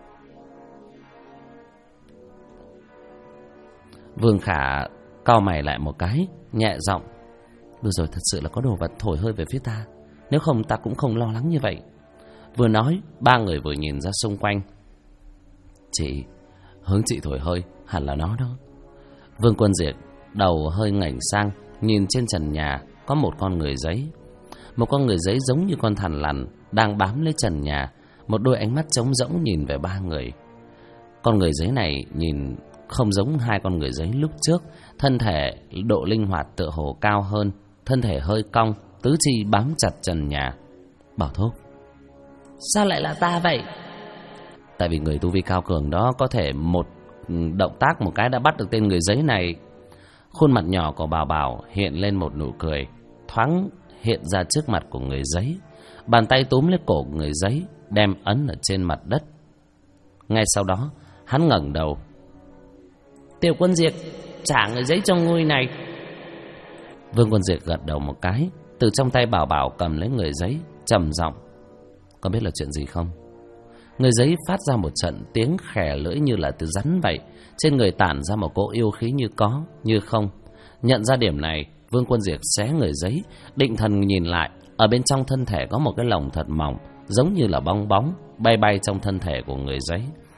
Vương Khả cau mày lại một cái, nhẹ giọng: Vừa rồi thật sự là có đồ vật thổi hơi về phía ta, nếu không ta cũng không lo lắng như vậy. Vừa nói, ba người vừa nhìn ra xung quanh. Chị, hướng chị thổi hơi, hẳn là nó đó. Vương Quân Diệt đầu hơi ngẩng sang, nhìn trên trần nhà có một con người giấy. Một con người giấy giống như con thằn lằn đang bám lấy trần nhà, một đôi ánh mắt trống rỗng nhìn về ba người. Con người giấy này nhìn không giống hai con người giấy lúc trước, thân thể độ linh hoạt tựa hồ cao hơn, thân thể hơi cong, tứ chi bám chặt trần nhà. Bảo Thúc, sao lại là ta vậy? Tại vì người tu vi cao cường đó có thể một động tác một cái đã bắt được tên người giấy này. Khuôn mặt nhỏ của Bảo Bảo hiện lên một nụ cười, thoáng hiện ra trước mặt của người giấy. Bàn tay túm lấy cổ người giấy, đem ấn ở trên mặt đất. Ngay sau đó, hắn ngẩng đầu. Tiểu Quân Diệt, trả người giấy cho ngươi này. Vương Quân Diệt gật đầu một cái, từ trong tay Bảo Bảo cầm lấy người giấy, trầm giọng: Có biết là chuyện gì không? Người giấy phát ra một trận tiếng khè lưỡi như là từ rắn vậy, trên người tản ra một cỗ yêu khí như có, như không. Nhận ra điểm này, Vương Quân Diệt xé người giấy, định thần nhìn lại, ở bên trong thân thể có một cái lồng thật mỏng, giống như là bong bóng, bay bay trong thân thể của người giấy.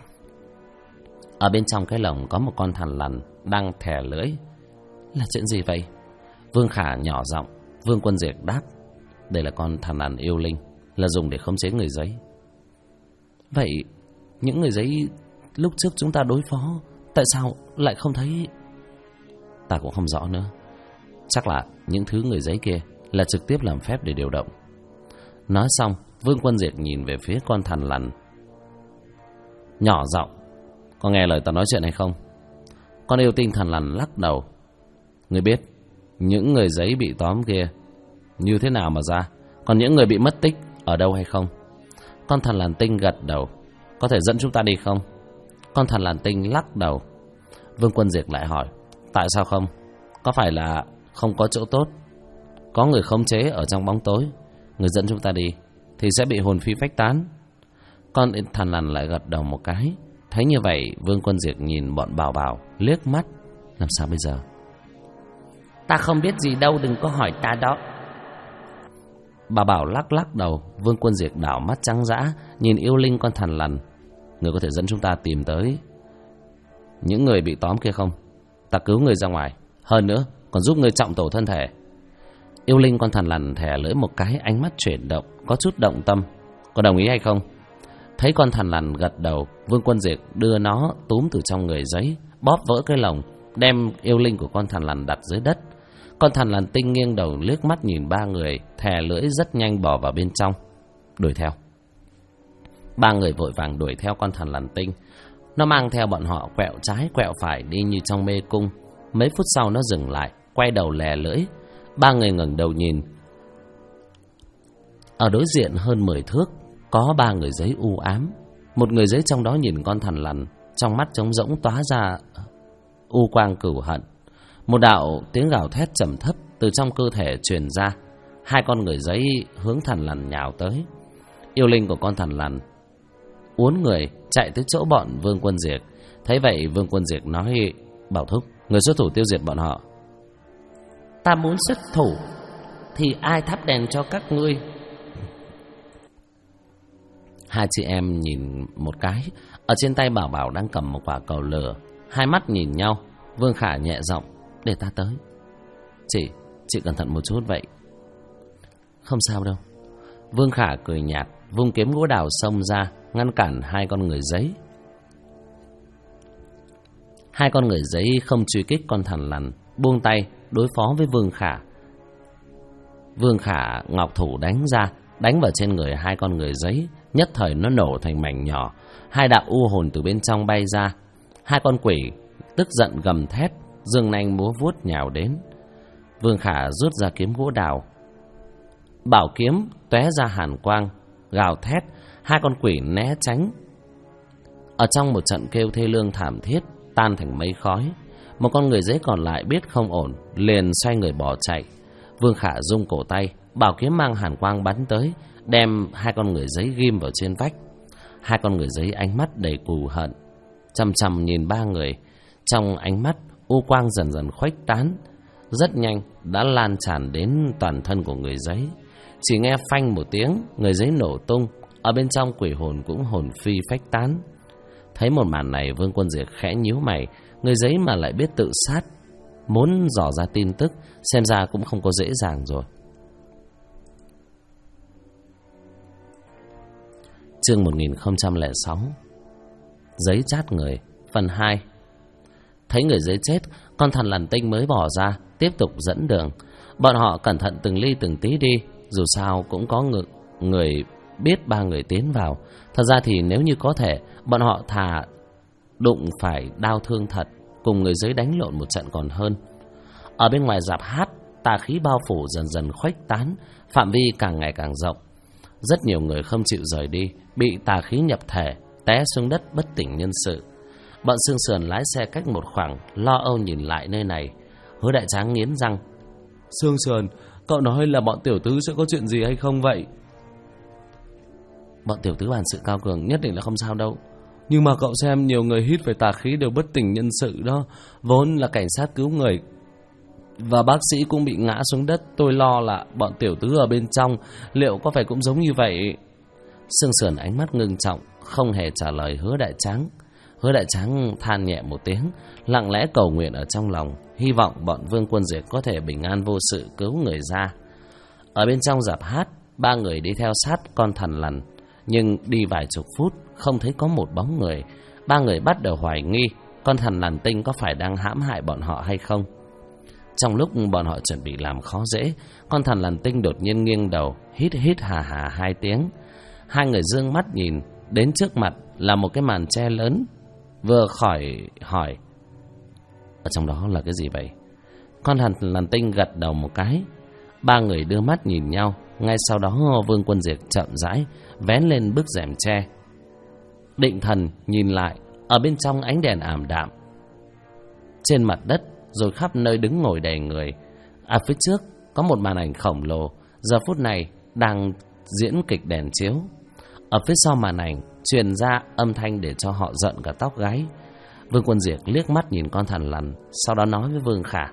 Ở bên trong cái lồng có một con thằn lằn đang thè lưỡi. Là chuyện gì vậy? Vương Khả nhỏ giọng. Vương Quân Diệt đáp: Đây là con thằn lằn yêu linh, là dùng để khống chế người giấy. Vậy những người giấy lúc trước chúng ta đối phó, tại sao lại không thấy? Ta cũng không rõ nữa. Chắc là những thứ người giấy kia là trực tiếp làm phép để điều động. Nói xong, Vương Quân Diệt nhìn về phía con thằn lằn, nhỏ giọng: Có nghe lời ta nói chuyện hay không? Con yêu tinh thằn lằn lắc đầu. Ngươi biết những người giấy bị tóm kia như thế nào mà ra, còn những người bị mất tích ở đâu hay không? Con thằn lằn tinh gật đầu. Có thể dẫn chúng ta đi không? Con thằn lằn tinh lắc đầu. Vương Quân Diệt lại hỏi: Tại sao không? Có phải là không có chỗ tốt? Có người khống chế ở trong bóng tối, người dẫn chúng ta đi thì sẽ bị hồn phi phách tán. Con thằn lằn lại gật đầu một cái. Thấy như vậy, Vương Quân Diệt nhìn bọn Bảo Bảo liếc mắt. Làm sao bây giờ? Ta không biết gì đâu, đừng có hỏi ta đó. Bà Bảo lắc lắc đầu. Vương Quân Diệt đảo mắt trắng dã nhìn yêu linh con thằn lằn. Người có thể dẫn chúng ta tìm tới những người bị tóm kia không? Ta cứu người ra ngoài, hơn nữa còn giúp người trọng tổ thân thể. Yêu linh con thằn lằn thè lưỡi một cái, ánh mắt chuyển động, có chút động tâm. Có đồng ý hay không? Thấy con thằn lằn gật đầu, Vương Quân Diệt đưa nó túm từ trong người giấy, bóp vỡ cái lồng, đem yêu linh của con thằn lằn đặt dưới đất. Con thằn lằn tinh nghiêng đầu liếc mắt nhìn ba người, thè lưỡi rất nhanh bò vào bên trong, đuổi theo. Ba người vội vàng đuổi theo con thằn lằn tinh. Nó mang theo bọn họ quẹo trái quẹo phải đi như trong mê cung. Mấy phút sau nó dừng lại, quay đầu lè lưỡi. Ba người ngẩng đầu nhìn. Ở đối diện hơn 10 thước có ba người giấy u ám. Một người giấy trong đó nhìn con thằn lằn, trong mắt trống rỗng tóa ra u quang cửu hận. Một đạo tiếng gào thét trầm thấp từ trong cơ thể truyền ra. Hai con người giấy hướng thằn lằn nhào tới. Yêu linh của con thằn lằn uốn người chạy tới chỗ bọn Vương Quân Diệt. Thấy vậy, Vương Quân Diệt nói: Bảo Thúc, người xuất thủ tiêu diệt bọn họ. Ta muốn xuất thủ thì ai thắp đèn cho các ngươi? Hai chị em nhìn một cái. Ở trên tay Bảo Bảo đang cầm một quả cầu lửa. Hai mắt nhìn nhau. Vương Khả nhẹ giọng: Để ta tới. Chị cẩn thận một chút vậy. Không sao đâu. Vương Khả cười nhạt, vung kiếm gỗ đào xông ra, ngăn cản hai con người giấy. Hai con người giấy không truy kích con thằn lằn, buông tay đối phó với Vương Khả. Vương Khả ngọc thủ đánh ra, đánh vào trên người hai con người giấy, nhất thời nó nổ thành mảnh nhỏ, hai đạo u hồn từ bên trong bay ra. Hai con quỷ tức giận gầm thét, giương nanh múa vuốt nhào đến. Vương Khả rút ra kiếm gỗ đào, bảo kiếm tóe ra hàn quang, gào thét, hai con quỷ né tránh. Ở trong một trận kêu thê lương thảm thiết, tan thành mây khói. Một con người giấy còn lại biết không ổn, liền xoay người bỏ chạy. Vương Khả rung cổ tay, bảo kiếm mang hàn quang bắn tới, đem hai con người giấy ghim vào trên vách. Hai con người giấy ánh mắt đầy cừu hận, chằm chằm nhìn ba người. Trong ánh mắt, u quang dần dần khuếch tán, rất nhanh đã lan tràn đến toàn thân của người giấy. Chỉ nghe phanh một tiếng, người giấy nổ tung, ở bên trong quỷ hồn cũng hồn phi phách tán. Thấy một màn này, Vương Quân Diệt khẽ nhíu mày, người giấy mà lại biết tự sát, muốn dò ra tin tức, xem ra cũng không có dễ dàng rồi. Chương 1006 Giấy chát người, phần 2. Thấy người giấy chết, con thằn lằn tinh mới bỏ ra, tiếp tục dẫn đường. Bọn họ cẩn thận từng ly từng tí đi, dù sao cũng có người biết ba người tiến vào. Thật ra thì nếu như có thể, bọn họ thà đụng phải đau thương thật, cùng người giấy đánh lộn một trận còn hơn. Ở bên ngoài rạp hát, tà khí bao phủ dần dần khuếch tán, phạm vi càng ngày càng rộng. Rất nhiều người không chịu rời đi, bị tà khí nhập thể, té xuống đất bất tỉnh nhân sự. Bọn Sương Sườn lái xe cách một khoảng, lo âu nhìn lại nơi này. Hứa Đại Tráng nghiến răng: Sương Sườn, cậu nói là bọn tiểu tứ sẽ có chuyện gì hay không vậy? Bọn tiểu tứ bản sự cao cường, nhất định là không sao đâu. Nhưng mà cậu xem, nhiều người hít phải tà khí đều bất tỉnh nhân sự đó. Vốn là cảnh sát cứu người và bác sĩ cũng bị ngã xuống đất. Tôi lo là bọn tiểu tứ ở bên trong liệu có phải cũng giống như vậy? Sương Sườn ánh mắt ngưng trọng, không hề trả lời Hứa Đại Tráng. Hứa Đại Tráng than nhẹ một tiếng, lặng lẽ cầu nguyện ở trong lòng, hy vọng bọn Vương Quân Diệt có thể bình an vô sự cứu người ra. Ở bên trong rạp hát, ba người đi theo sát con thằn lằn, nhưng đi vài chục phút không thấy có một bóng người. Ba người bắt đầu hoài nghi con thằn lằn tinh có phải đang hãm hại bọn họ hay không. Trong lúc bọn họ chuẩn bị làm khó dễ, con thằn lằn tinh đột nhiên nghiêng đầu, hít hít hà hà hai tiếng. Hai người dương mắt nhìn, đến trước mặt là một cái màn tre lớn. Vừa khỏi hỏi: ở trong đó là cái gì vậy? Con thằn lằn tinh gật đầu một cái. Ba người đưa mắt nhìn nhau. Ngay sau đó Vương Quân Diệt chậm rãi vén lên bức rèm tre, định thần nhìn lại. Ở bên trong ánh đèn ảm đạm, trên mặt đất rồi khắp nơi đứng ngồi đầy người. Ở phía trước có một màn ảnh khổng lồ, giờ phút này đang diễn kịch đèn chiếu. Ở phía sau màn ảnh truyền ra âm thanh để cho họ giận cả tóc gáy. Vương Quân Diệt liếc mắt nhìn con thằn lằn, sau đó nói với Vương Khả: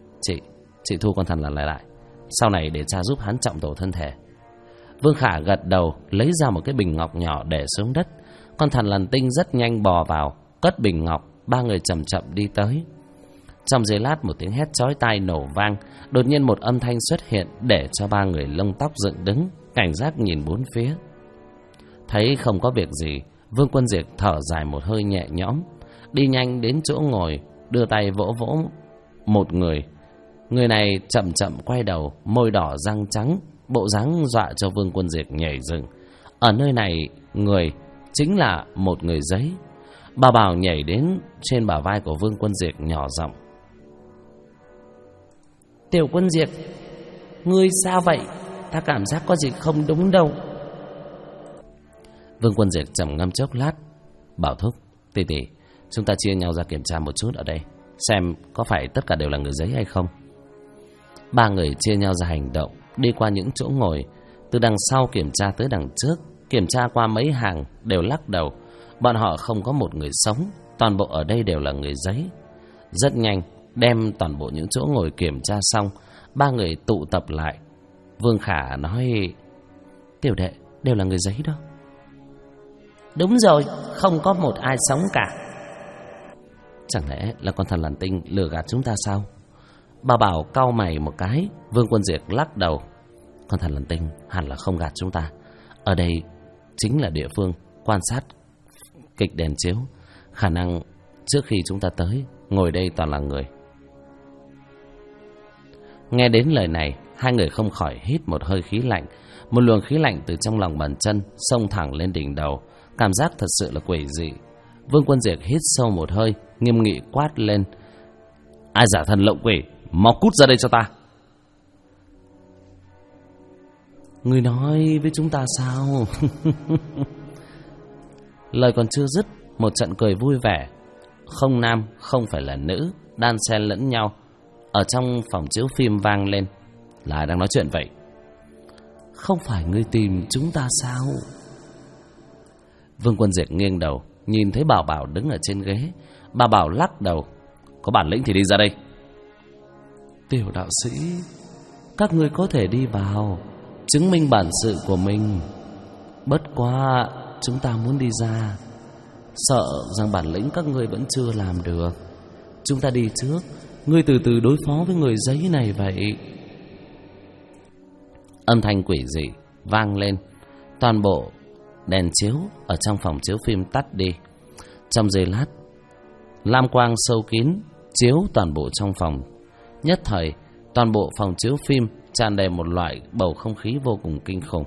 Chị thu con thằn lằn lại, sau này để cha giúp hắn trọng tổ thân thể. Vương Khả gật đầu, lấy ra một cái bình ngọc nhỏ để xuống đất. Con thằn lằn tinh rất nhanh bò vào, cất bình ngọc. Ba người chậm chậm đi tới. Trong giây lát một tiếng hét chói tai nổ vang. Đột nhiên một âm thanh xuất hiện để cho ba người lông tóc dựng đứng, cảnh giác nhìn bốn phía. Thấy không có việc gì, Vương Quân Diệt thở dài một hơi nhẹ nhõm, đi nhanh đến chỗ ngồi, đưa tay vỗ vỗ một người. Người này chậm chậm quay đầu, môi đỏ răng trắng, bộ dáng dọa cho Vương Quân Diệt nhảy dựng. Ở nơi này, người chính là một người giấy. Bà Bảo nhảy đến trên bả vai của Vương Quân Diệt nhỏ giọng: Tiểu Quân Diệt, ngươi sao vậy? Ta cảm giác có gì không đúng đâu. Vương Quân Diệt trầm ngâm chốc lát: Bảo thúc, tỷ tỷ, chúng ta chia nhau ra kiểm tra một chút ở đây, xem có phải tất cả đều là người giấy hay không. Ba người chia nhau ra hành động, đi qua những chỗ ngồi, từ đằng sau kiểm tra tới đằng trước, kiểm tra qua mấy hàng đều lắc đầu. Bọn họ không có một người sống, toàn bộ ở đây đều là người giấy. Rất nhanh đem toàn bộ những chỗ ngồi kiểm tra xong, ba người tụ tập lại. Vương Khả nói: Tiểu đệ, đều là người giấy đó. Đúng rồi, không có một ai sống cả. Chẳng lẽ là con thằn lằn tinh lừa gạt chúng ta sao? Bà Bảo cau mày một cái. Vương Quân Diệt lắc đầu: Con thần lần tinh hẳn là không gạt chúng ta. Ở đây chính là địa phương quan sát kịch đèn chiếu. Khả năng trước khi chúng ta tới, ngồi đây toàn là người. Nghe đến lời này, hai người không khỏi hít một hơi khí lạnh. Một luồng khí lạnh từ trong lòng bàn chân xông thẳng lên đỉnh đầu. Cảm giác thật sự là quỷ dị. Vương Quân Diệt hít sâu một hơi, nghiêm nghị quát lên: ai giả thần lộng quỷ, mau cút ra đây cho ta. Người nói với chúng ta sao? Lời còn chưa dứt, một trận cười vui vẻ, không nam không phải là nữ, đan xen lẫn nhau, ở trong phòng chiếu phim vang lên. Là ai đang nói chuyện vậy? Không phải ngươi tìm chúng ta sao? Vương Quân Diệt nghiêng đầu, nhìn thấy Bảo Bảo đứng ở trên ghế. Bà Bảo lắc đầu: có bản lĩnh thì đi ra đây. Tiểu đạo sĩ, các ngươi có thể đi vào, chứng minh bản sự của mình. Bất quá chúng ta muốn đi ra, sợ rằng bản lĩnh các ngươi vẫn chưa làm được. Chúng ta đi trước, ngươi từ từ đối phó với người giấy này vậy. Âm thanh quỷ dị vang lên. Toàn bộ đèn chiếu ở trong phòng chiếu phim tắt đi. Trong giây lát, lam quang sâu kín chiếu toàn bộ trong phòng. Nhất thời, toàn bộ phòng chiếu phim tràn đầy một loại bầu không khí vô cùng kinh khủng.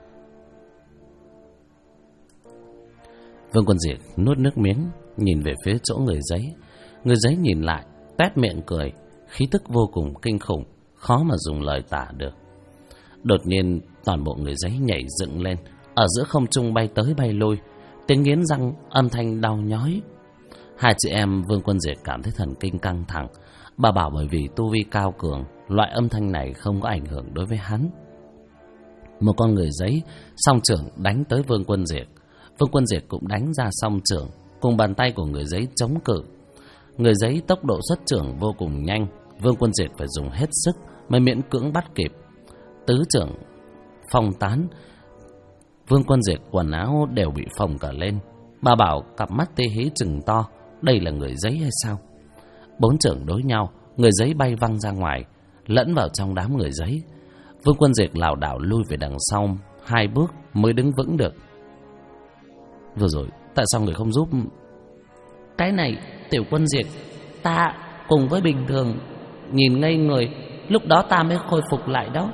Vương Quân Diệt nuốt nước miếng, nhìn về phía chỗ người giấy. Người giấy nhìn lại, tét miệng cười, khí tức vô cùng kinh khủng, khó mà dùng lời tả được. Đột nhiên, toàn bộ người giấy nhảy dựng lên, ở giữa không trung bay tới bay lui, tiếng nghiến răng, âm thanh đau nhói. Hai chị em Vương Quân Diệt cảm thấy thần kinh căng thẳng. Bà bảo bởi vì tu vi cao cường, loại âm thanh này không có ảnh hưởng đối với hắn. Một con người giấy song chưởng đánh tới Vương Quân Diệt. Vương Quân Diệt cũng đánh ra song chưởng, cùng bàn tay của người giấy chống cự. Người giấy tốc độ xuất chưởng vô cùng nhanh, Vương Quân Diệt phải dùng hết sức mới miễn cưỡng bắt kịp. Tứ chưởng phong tán, Vương Quân Diệt quần áo đều bị phồng cả lên. Bà bảo cặp mắt tê hí trừng to, đây là người giấy hay sao? Bốn chưởng đối nhau, người giấy bay văng ra ngoài, lẫn vào trong đám người giấy. Vương Quân Diệt lảo đảo lui về đằng sau 2 bước mới đứng vững được. Vừa rồi tại sao người không giúp? Cái này Tiểu Quân Diệt, ta cùng với bình thường nhìn ngây người, lúc đó ta mới khôi phục lại đó.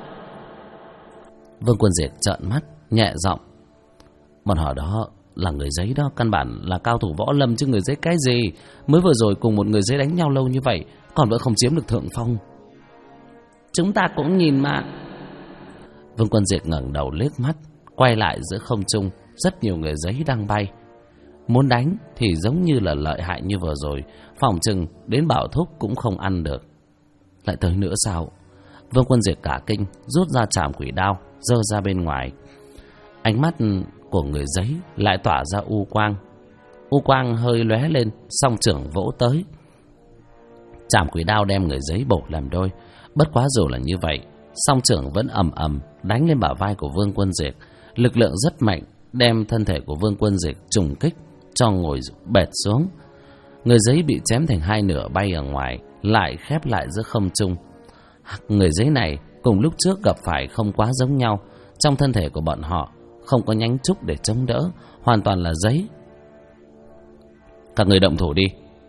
Vương Quân Diệt trợn mắt, nhẹ giọng: bọn họ đó là người giấy đó, căn bản là cao thủ võ lâm chứ người giấy cái gì. Mới vừa rồi cùng một người giấy đánh nhau lâu như vậy, còn vẫn không chiếm được thượng phong. Chúng ta cũng nhìn mà. Vương Quân Diệt ngẩng đầu liếc mắt, quay lại giữa không trung, rất nhiều người giấy đang bay. Muốn đánh thì giống như là lợi hại như vừa rồi, phòng chừng đến Bảo Thúc cũng không ăn được. Lại tới nữa sao? Vương Quân Diệt cả kinh, rút ra trảm quỷ đao, giơ ra bên ngoài. Ánh mắt của người giấy lại tỏa ra u quang. U quang hơi lóe lên, song chưởng vỗ tới. Trảm quỷ đao đem người giấy bổ làm đôi. Bất quá dù là như vậy, song chưởng vẫn ầm ầm đánh lên bả vai của Vương Quân Diệt. Lực lượng rất mạnh, đem thân thể của Vương Quân Diệt trùng kích cho ngồi bệt xuống. Người giấy bị chém thành 2 nửa bay ở ngoài, lại khép lại giữa không trung. Người giấy này cùng lúc trước gặp phải không quá giống nhau. Trong thân thể của bọn họ không có nhánh trúc để chống đỡ, hoàn toàn là giấy. Các người động thủ đi.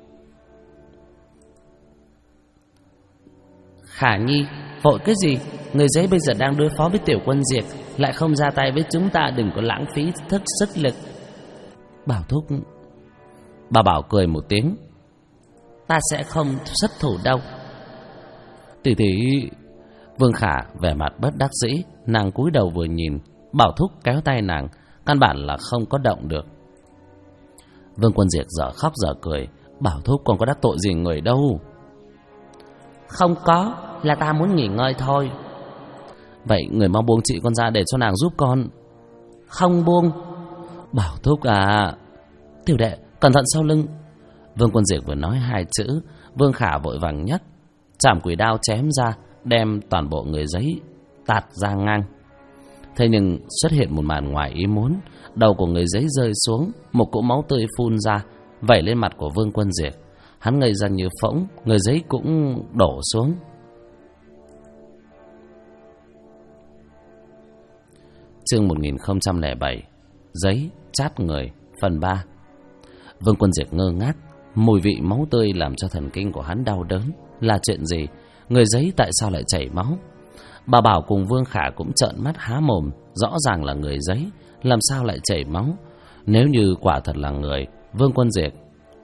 Khả Nhi, vội cái gì? Người giấy bây giờ đang đối phó với Tiểu Quân Diệt, lại không ra tay với chúng ta, đừng có lãng phí sức lực. Bảo Thúc. Bà Bảo cười một tiếng: ta sẽ không xuất thủ đâu. Tỷ tỷ. Vương Khả vẻ mặt bất đắc dĩ, nàng cúi đầu vừa nhìn, Bảo Thúc kéo tay nàng, căn bản là không có động được. Vương Quân Diệt dở khóc dở cười: Bảo Thúc còn có đắc tội gì người đâu. Không có, là ta muốn nghỉ ngơi thôi. Vậy người mau buông chị con ra để cho nàng giúp con. Không buông. Bảo Thúc à. Tiểu đệ, cẩn thận sau lưng. Vương Quân Diệt vừa nói 2 chữ, Vương Khả vội vàng nhấc trảm quỷ đao chém ra, đem toàn bộ người giấy tạt ra ngang. Thế nhưng xuất hiện một màn ngoài ý muốn, đầu của người giấy rơi xuống, một cỗ máu tươi phun ra, vẩy lên mặt của Vương Quân Diệt. Hắn ngây ra như phỗng, người giấy cũng đổ xuống. Chương 1007. Giấy chát người. Phần 3. Vương Quân Diệt ngơ ngác. Mùi vị máu tươi làm cho thần kinh của hắn đau đớn. Là chuyện gì? Người giấy tại sao lại chảy máu? Bà Bảo cùng Vương Khả cũng trợn mắt há mồm. Rõ ràng là người giấy, làm sao lại chảy máu? Nếu như quả thật là người, Vương Quân Diệt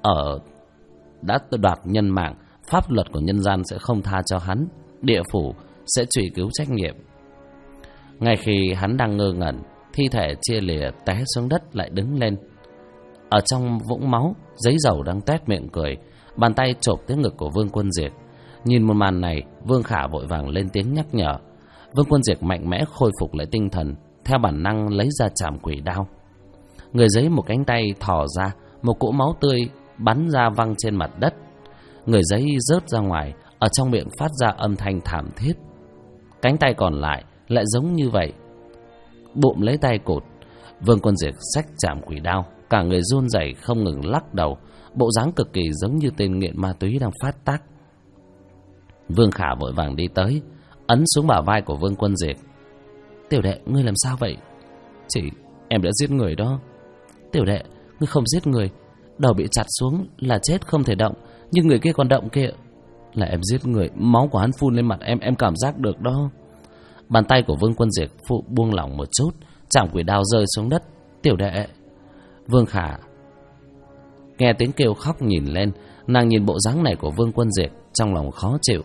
đã đoạt nhân mạng, pháp luật của nhân gian sẽ không tha cho hắn, địa phủ sẽ truy cứu trách nhiệm. Ngay khi hắn đang ngơ ngẩn, thi thể chia lìa té xuống đất lại đứng lên. Ở trong vũng máu, giấy dầu đang toét miệng cười, bàn tay chộp tới ngực của Vương Quân Diệt. Nhìn một màn này, Vương Khả vội vàng lên tiếng nhắc nhở. Vương Quân Diệt mạnh mẽ khôi phục lại tinh thần, theo bản năng lấy ra trảm quỷ đao. Người giấy một cánh tay thò ra, một cỗ máu tươi bắn ra văng trên mặt đất. Người giấy rớt ra ngoài, ở trong miệng phát ra âm thanh thảm thiết. Cánh tay còn lại giống như vậy, bụm lấy tay cụt. Vương Quân Diệt xách trảm quỷ đao, cả người run rẩy không ngừng lắc đầu, bộ dáng cực kỳ giống như tên nghiện ma túy đang phát tác. Vương Khả vội vàng đi tới, ấn xuống bả vai của Vương Quân Diệt. Tiểu đệ, ngươi làm sao vậy? Chị, em đã giết người đó. Tiểu đệ, ngươi không giết người, đầu bị chặt xuống là chết không thể động, nhưng người kia còn động kìa. Là em giết người, máu của hắn phun lên mặt em cảm giác được đó. Bàn tay của Vương Quân Diệt buông lỏng một chút, trảm quỷ đao rơi xuống đất. Tiểu đệ. Vương Khả nghe tiếng kêu khóc nhìn lên, nàng nhìn bộ dáng này của Vương Quân Diệt, trong lòng khó chịu.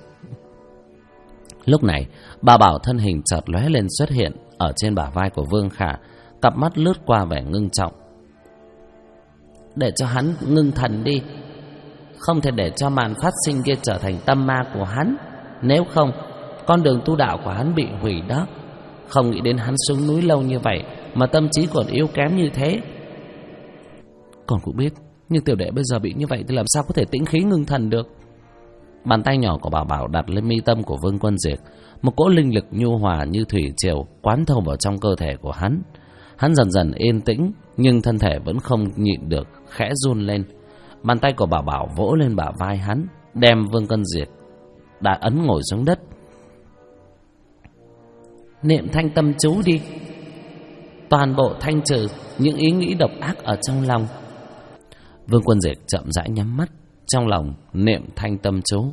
Lúc này, bà Bảo thân hình chợt lóe lên xuất hiện ở trên bả vai của Vương Khả, cặp mắt lướt qua vẻ ngưng trọng. Để cho hắn ngưng thần đi, không thể để cho màn phát sinh kia trở thành tâm ma của hắn. Nếu không, con đường tu đạo của hắn bị hủy đó. Không nghĩ đến hắn xuống núi lâu như vậy mà tâm trí còn yếu kém như thế. Con cũng biết, nhưng tiểu đệ bây giờ bị như vậy thì làm sao có thể tĩnh khí ngưng thần được. Bàn tay nhỏ của bà Bảo đặt lên mi tâm của Vương Quân Diệt, một cỗ linh lực nhu hòa như thủy triều quán thâu vào trong cơ thể của hắn. Hắn dần dần yên tĩnh, nhưng thân thể vẫn không nhịn được, khẽ run lên. Bàn tay của bà Bảo vỗ lên bả vai hắn, đem Vương Quân Diệt đã ấn ngồi xuống đất. Niệm thanh tâm chú đi, toàn bộ thanh trừ những ý nghĩ độc ác ở trong lòng. Vương Quân Diệt chậm rãi nhắm mắt, trong lòng niệm thanh tâm chú.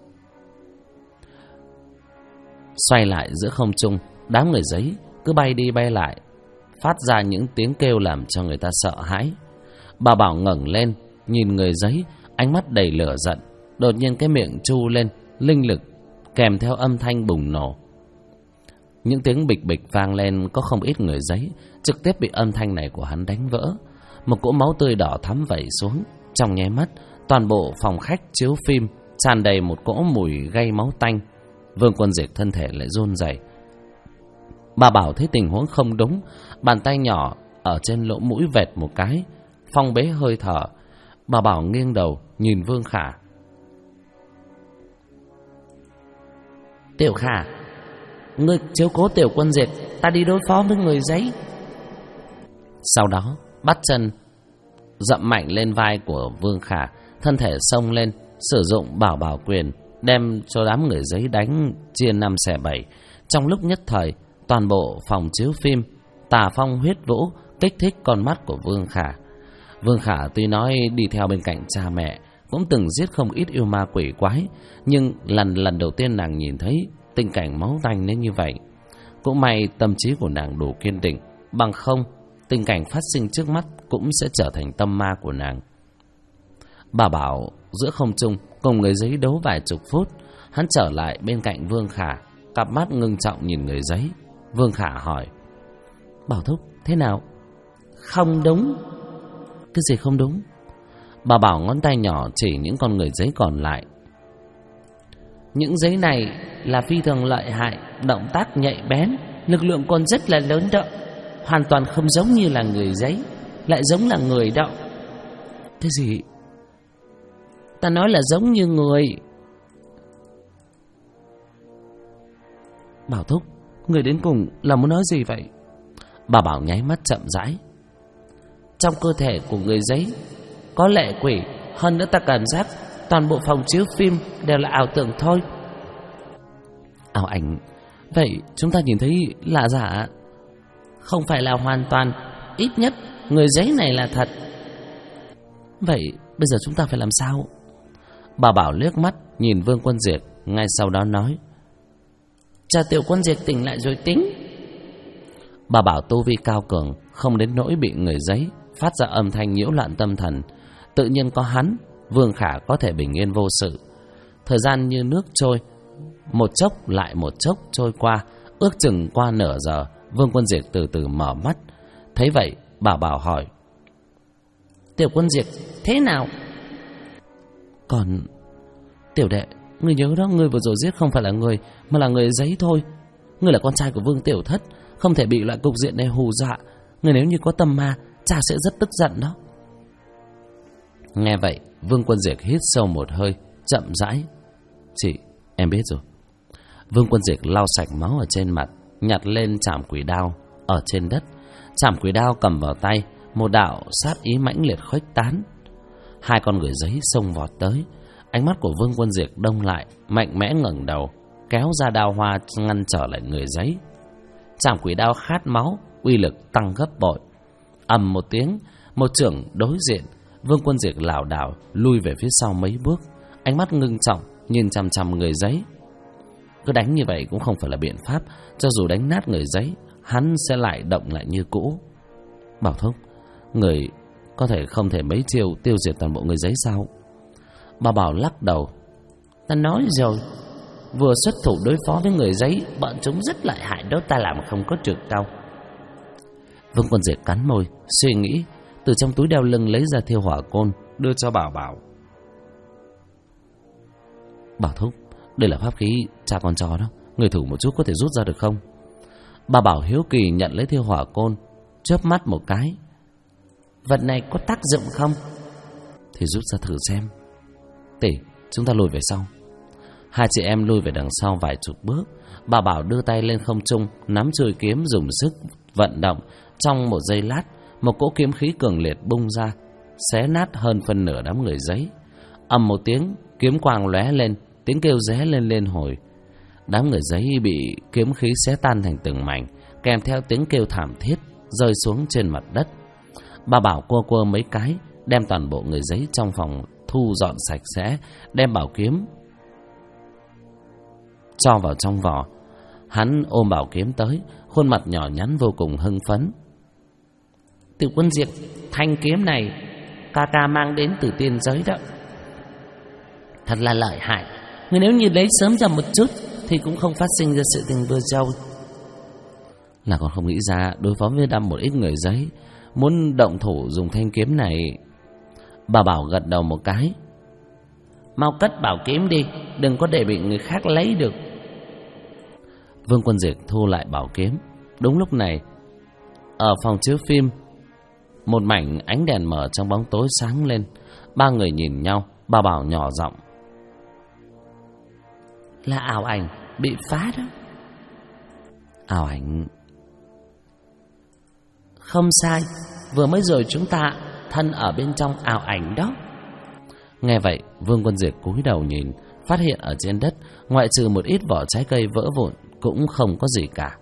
Xoay lại giữa không trung, đám người giấy cứ bay đi bay lại, phát ra những tiếng kêu làm cho người ta sợ hãi. Bà Bảo ngẩng lên, nhìn người giấy, ánh mắt đầy lửa giận. Đột nhiên cái miệng chu lên, linh lực kèm theo âm thanh bùng nổ. Những tiếng bịch bịch vang lên, có không ít người giấy trực tiếp bị âm thanh này của hắn đánh vỡ. Một cỗ máu tươi đỏ thắm vẩy xuống. Trong nháy mắt, toàn bộ phòng khách chiếu phim tràn đầy một cỗ mùi gây máu tanh. Vương Quân Diệt thân thể lại run rẩy. Bà Bảo thấy tình huống không đúng, bàn tay nhỏ ở trên lỗ mũi vệt một cái, phong bế hơi thở. Bà Bảo nghiêng đầu nhìn Vương Khả. Tiểu Khả, ngươi chiếu cố Tiểu Quân Diệt, ta đi đối phó với người giấy. Sau đó bắt chân dậm mạnh lên vai của Vương Khả, thân thể xông lên, sử dụng bảo bảo quyền đem cho đám người giấy đánh chia 5 xẻ 7. Trong lúc nhất thời, toàn bộ phòng chiếu phim tà phong huyết vũ, kích thích con mắt của Vương Khả. Vương Khả tuy nói đi theo bên cạnh cha mẹ, cũng từng giết không ít yêu ma quỷ quái, nhưng lần đầu tiên nàng nhìn thấy tình cảnh máu tanh đến như vậy. Cũng may tâm trí của nàng đủ kiên định, bằng không tình cảnh phát sinh trước mắt cũng sẽ trở thành tâm ma của nàng. Bà Bảo giữa không trung cùng người giấy đấu vài chục phút, hắn trở lại bên cạnh Vương Khả, cặp mắt ngưng trọng nhìn người giấy. Vương Khả hỏi: Bảo thúc, thế nào? Không đúng. Cái gì không đúng? Bà Bảo ngón tay nhỏ chỉ những con người giấy còn lại. Những giấy này là phi thường lợi hại, động tác nhạy bén, lực lượng còn rất là lớn đó. Hoàn toàn không giống như là người giấy, lại giống là người đó. Cái gì? Ta nói là giống như người. Bảo thúc, người đến cùng là muốn nói gì vậy? Bà Bảo nháy mắt chậm rãi. Trong cơ thể của người giấy có lệ quỷ, hơn nữa ta cảm giác toàn bộ phòng chiếu phim đều là ảo tưởng thôi. Ảo ảnh? Vậy chúng ta nhìn thấy là giả? không phải là hoàn toàn. Ít nhất người giấy này là thật. Vậy bây giờ chúng ta phải làm sao? Bà Bảo liếc mắt nhìn Vương Quân Diệt, ngay sau đó nói: Chờ Tiểu Quân Diệt tỉnh lại rồi tính. Bà Bảo tu vi cao cường, không đến nỗi bị người giấy phát ra âm thanh nhiễu loạn tâm thần. Tự nhiên có hắn, Vương Khả có thể bình yên vô sự. Thời gian như nước trôi, một chốc lại một chốc trôi qua. Ước chừng qua nửa giờ, Vương Quân Diệt từ từ mở mắt. Thấy vậy, bà Bảo hỏi: Tiểu Quân Diệt thế nào? Còn Tiểu đệ, ngươi nhớ đó, ngươi vừa rồi giết không phải là người, mà là người giấy thôi. Ngươi là con trai của Vương Tiểu Thất, không thể bị loại cục diện này hù dọa. Ngươi nếu như có tâm ma, cha sẽ rất tức giận đó. Nghe vậy, Vương Quân Diệt hít sâu một hơi, chậm rãi: Chị, em biết rồi. Vương Quân Diệt lau sạch máu ở trên mặt, nhặt lên trảm quỷ đao ở trên đất. Trảm quỷ đao cầm vào tay, một đạo sát ý mãnh liệt khuếch tán. Hai con người giấy xông vọt tới. Ánh mắt của Vương Quân Diệt đông lại, mạnh mẽ ngẩng đầu, kéo ra đao hoa ngăn trở lại người giấy. Trảm quỷ đao khát máu, uy lực tăng gấp bội. Ầm một tiếng, một chưởng đối diện, Vương Quân Diệt lảo đảo lui về phía sau mấy bước, ánh mắt ngưng trọng nhìn chằm chằm người giấy. Cứ đánh như vậy cũng không phải là biện pháp. Cho dù đánh nát người giấy, hắn sẽ lại động lại như cũ. Bảo Thúc, người có thể không thể mấy chiêu tiêu diệt toàn bộ người giấy sao? Bà Bảo lắc đầu: Ta nói rồi, vừa xuất thủ đối phó với người giấy, bọn chúng rất lợi hại đó, ta làm không có trượt đâu. Vương Quân Diệt cắn môi, suy nghĩ, từ trong túi đeo lưng lấy ra thiêu hỏa côn, đưa cho Bảo Bảo. Bảo Thúc, đây là pháp khí cha con cho đó, người thử một chút có thể rút ra được không? Bà Bảo hiếu kỳ nhận lấy thiêu hỏa côn, chớp mắt một cái: Vật này có tác dụng không? Thì rút ra thử xem. Tỷ, chúng ta lùi về sau. Hai chị em lùi về đằng sau vài chục bước. Bà Bảo đưa tay lên không trung, nắm chuôi kiếm dùng sức vận động. Trong một giây lát, một cỗ kiếm khí cường liệt bung ra, xé nát hơn phân nửa đám người giấy. Ầm một tiếng, kiếm quang lóe lên, tiếng kêu ré lên liên hồi. Đám người giấy bị kiếm khí xé tan thành từng mảnh, kèm theo tiếng kêu thảm thiết rơi xuống trên mặt đất. Bà Bảo cua cua mấy cái, đem toàn bộ người giấy trong phòng thu dọn sạch sẽ, đem bảo kiếm cho vào trong vỏ. Hắn ôm bảo kiếm tới, khuôn mặt nhỏ nhắn vô cùng hưng phấn. Tiểu Quân Diệt, thanh kiếm này ca ca mang đến từ tiên giới đó, thật là lợi hại. Người nếu như lấy sớm ra một chút thì cũng không phát sinh ra sự tình vừa rồi. Là còn không nghĩ ra đối phó với đâm một ít người giấy, muốn động thủ dùng thanh kiếm này. Bà Bảo gật đầu một cái: Mau cất bảo kiếm đi, đừng có để bị người khác lấy được. Vương Quân Diệt thu lại bảo kiếm. Đúng lúc này, ở phòng chiếu phim, một mảnh ánh đèn mở trong bóng tối sáng lên. Ba người nhìn nhau. Bà Bảo nhỏ giọng: Là ảo ảnh bị phá đó. Ảo ảnh? Không sai, vừa mới rồi chúng ta thân ở bên trong ảo ảnh đó. Nghe vậy, Vương Quân Diệt cúi đầu nhìn, phát hiện ở trên đất, ngoại trừ một ít vỏ trái cây vỡ vụn, cũng không có gì cả.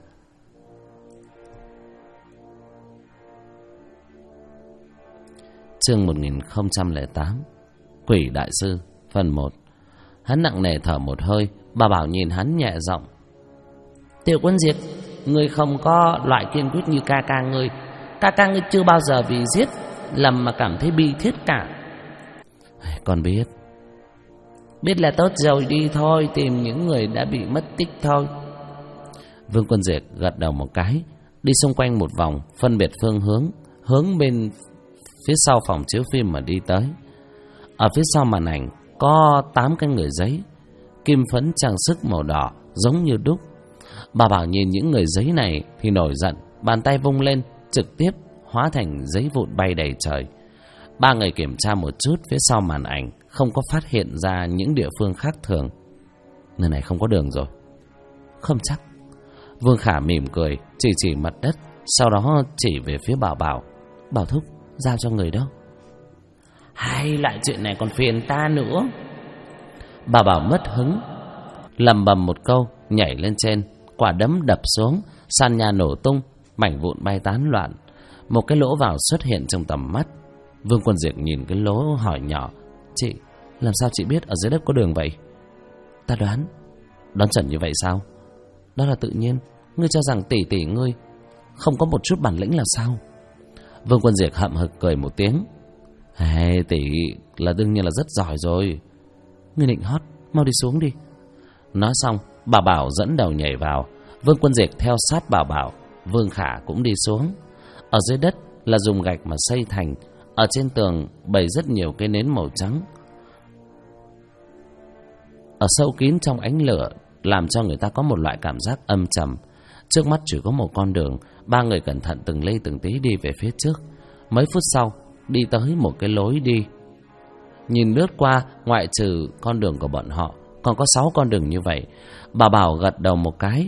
Chương 1008, Quỷ Đại Sư, phần 1. Hắn nặng nề thở một hơi. Bà Bảo nhìn hắn nhẹ giọng: Tiểu Quân Diệt, ngươi không có loại kiên quyết như ca ca ngươi. Ca ca ngươi chưa bao giờ vì giết lầm mà cảm thấy bi thiết cả. Con biết. Biết là tốt rồi, đi thôi, tìm những người đã bị mất tích thôi. Vương Quân Diệt gật đầu một cái, đi xung quanh một vòng, phân biệt phương hướng, hướng bên phía sau phòng chiếu phim mà đi tới. Ở phía sau màn ảnh có 8 cái người giấy, kim phấn trang sức màu đỏ giống như đúc. Bà Bảo nhìn những người giấy này thì nổi giận, bàn tay vung lên, trực tiếp hóa thành giấy vụn bay đầy trời. Ba người kiểm tra một chút phía sau màn ảnh, không có phát hiện ra những địa phương khác thường. Nơi này không có đường rồi. Không chắc. Vương Khả mỉm cười, chỉ mặt đất, sau đó chỉ về phía Bảo Bảo: Bảo Thúc, giao cho người đó. Hay lại chuyện này còn phiền ta nữa. Bà Bảo mất hứng, lầm bầm một câu, nhảy lên trên, quả đấm đập xuống, sàn nhà nổ tung, mảnh vụn bay tán loạn. Một cái lỗ vào xuất hiện trong tầm mắt. Vương Quân Diệt nhìn cái lỗ hỏi nhỏ: Chị, làm sao chị biết ở dưới đất có đường vậy? Ta đoán. Đoán chuẩn như vậy sao? Đó là tự nhiên. Ngươi cho rằng tỷ tỷ ngươi không có một chút bản lĩnh là sao? Vương Quân Diệt hậm hực cười một tiếng: Hey, tỷ là đương nhiên là rất giỏi rồi. Ngươi định hót, mau đi xuống đi. Nói xong, bà Bảo dẫn đầu nhảy vào. Vương Quân Diệt theo sát bà Bảo. Vương Khả cũng đi xuống. Ở dưới đất là dùng gạch mà xây thành. Ở trên tường bày rất nhiều cây nến màu trắng. Ở sâu kín trong ánh lửa, làm cho người ta có một loại cảm giác âm trầm. Trước mắt chỉ có một con đường. Ba người cẩn thận từng ly từng tí đi về phía trước. Mấy phút sau, đi tới một cái lối đi. Nhìn lướt qua, ngoại trừ con đường của bọn họ, còn có 6 con đường như vậy. Bà Bảo gật đầu một cái: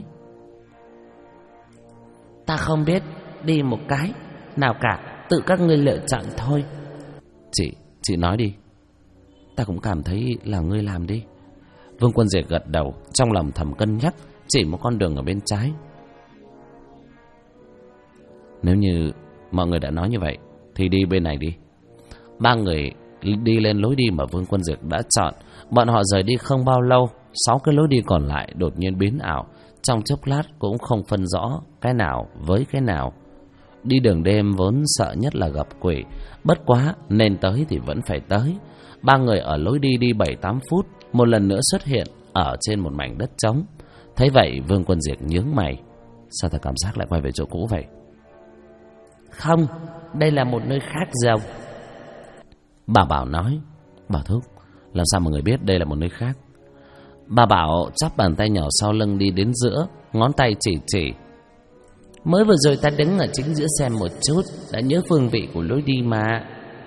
Ta không biết đi một cái nào cả, tự các ngươi lựa chọn thôi. Chị nói đi. Ta cũng cảm thấy là ngươi làm đi. Vương Quân Diệt gật đầu, trong lòng thầm cân nhắc, chỉ một con đường ở bên trái. Nếu như mọi người đã nói như vậy thì đi bên này đi. Ba người đi lên lối đi mà Vương Quân Diệt đã chọn. Bọn họ rời đi không bao lâu, 6 cái lối đi còn lại đột nhiên biến ảo. Trong chốc lát cũng không phân rõ cái nào với cái nào. Đi đường đêm vốn sợ nhất là gặp quỷ, bất quá nên tới thì vẫn phải tới. Ba người ở lối đi 7-8 phút, một lần nữa xuất hiện ở trên một mảnh đất trống. Thấy vậy Vương Quân Diệt nhướng mày: Sao ta cảm giác lại quay về chỗ cũ vậy? Không, đây là một nơi khác rồi. Bà Bảo nói: Bảo thúc, làm sao mà người biết đây là một nơi khác? Bà Bảo chắp bàn tay nhỏ sau lưng đi đến giữa, ngón tay chỉ: Mới vừa rồi ta đứng ở chính giữa xem một chút, đã nhớ phương vị của lối đi mà.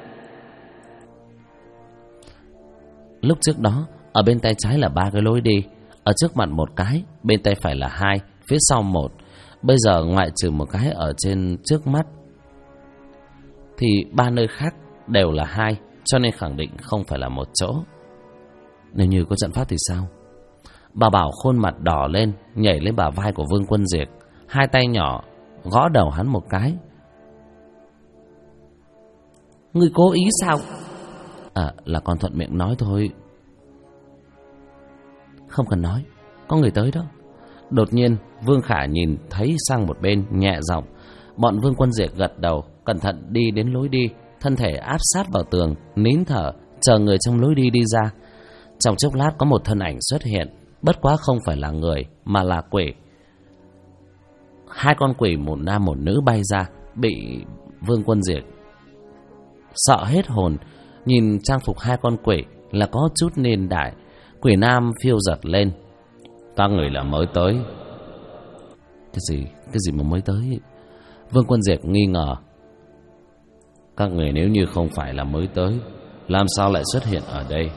Lúc trước đó, ở bên tay trái là 3 cái lối đi, ở trước mặt 1 cái, bên tay phải là 2, phía sau 1. Bây giờ ngoại trừ một cái ở trên trước mắt thì 3 nơi khác đều là 2, cho nên khẳng định không phải là một chỗ. Nếu như có trận pháp thì sao? Bà Bảo khuôn mặt đỏ lên, nhảy lên bả vai của Vương Quân Diệt, 2 tay nhỏ gõ đầu hắn một cái: Ngươi cố ý sao? Là con thuận miệng nói thôi. Không cần nói, có người tới đó. Đột nhiên Vương Khả nhìn thấy sang một bên, nhẹ giọng. Bọn Vương Quân Diệt gật đầu, cẩn thận đi đến lối đi, thân thể áp sát vào tường, nín thở chờ người trong lối đi đi ra. Trong chốc lát có một thân ảnh xuất hiện, bất quá không phải là người mà là quỷ. 2 con quỷ, một nam một nữ bay ra, bị Vương Quân Diệt sợ hết hồn. Nhìn trang phục 2 con quỷ là có chút niên đại. Quỷ nam phiêu giật lên: Các người là mới tới. Cái gì mà mới tới? Vương Quân Diệt nghi ngờ: Các người nếu như không phải là mới tới, làm sao lại xuất hiện ở đây?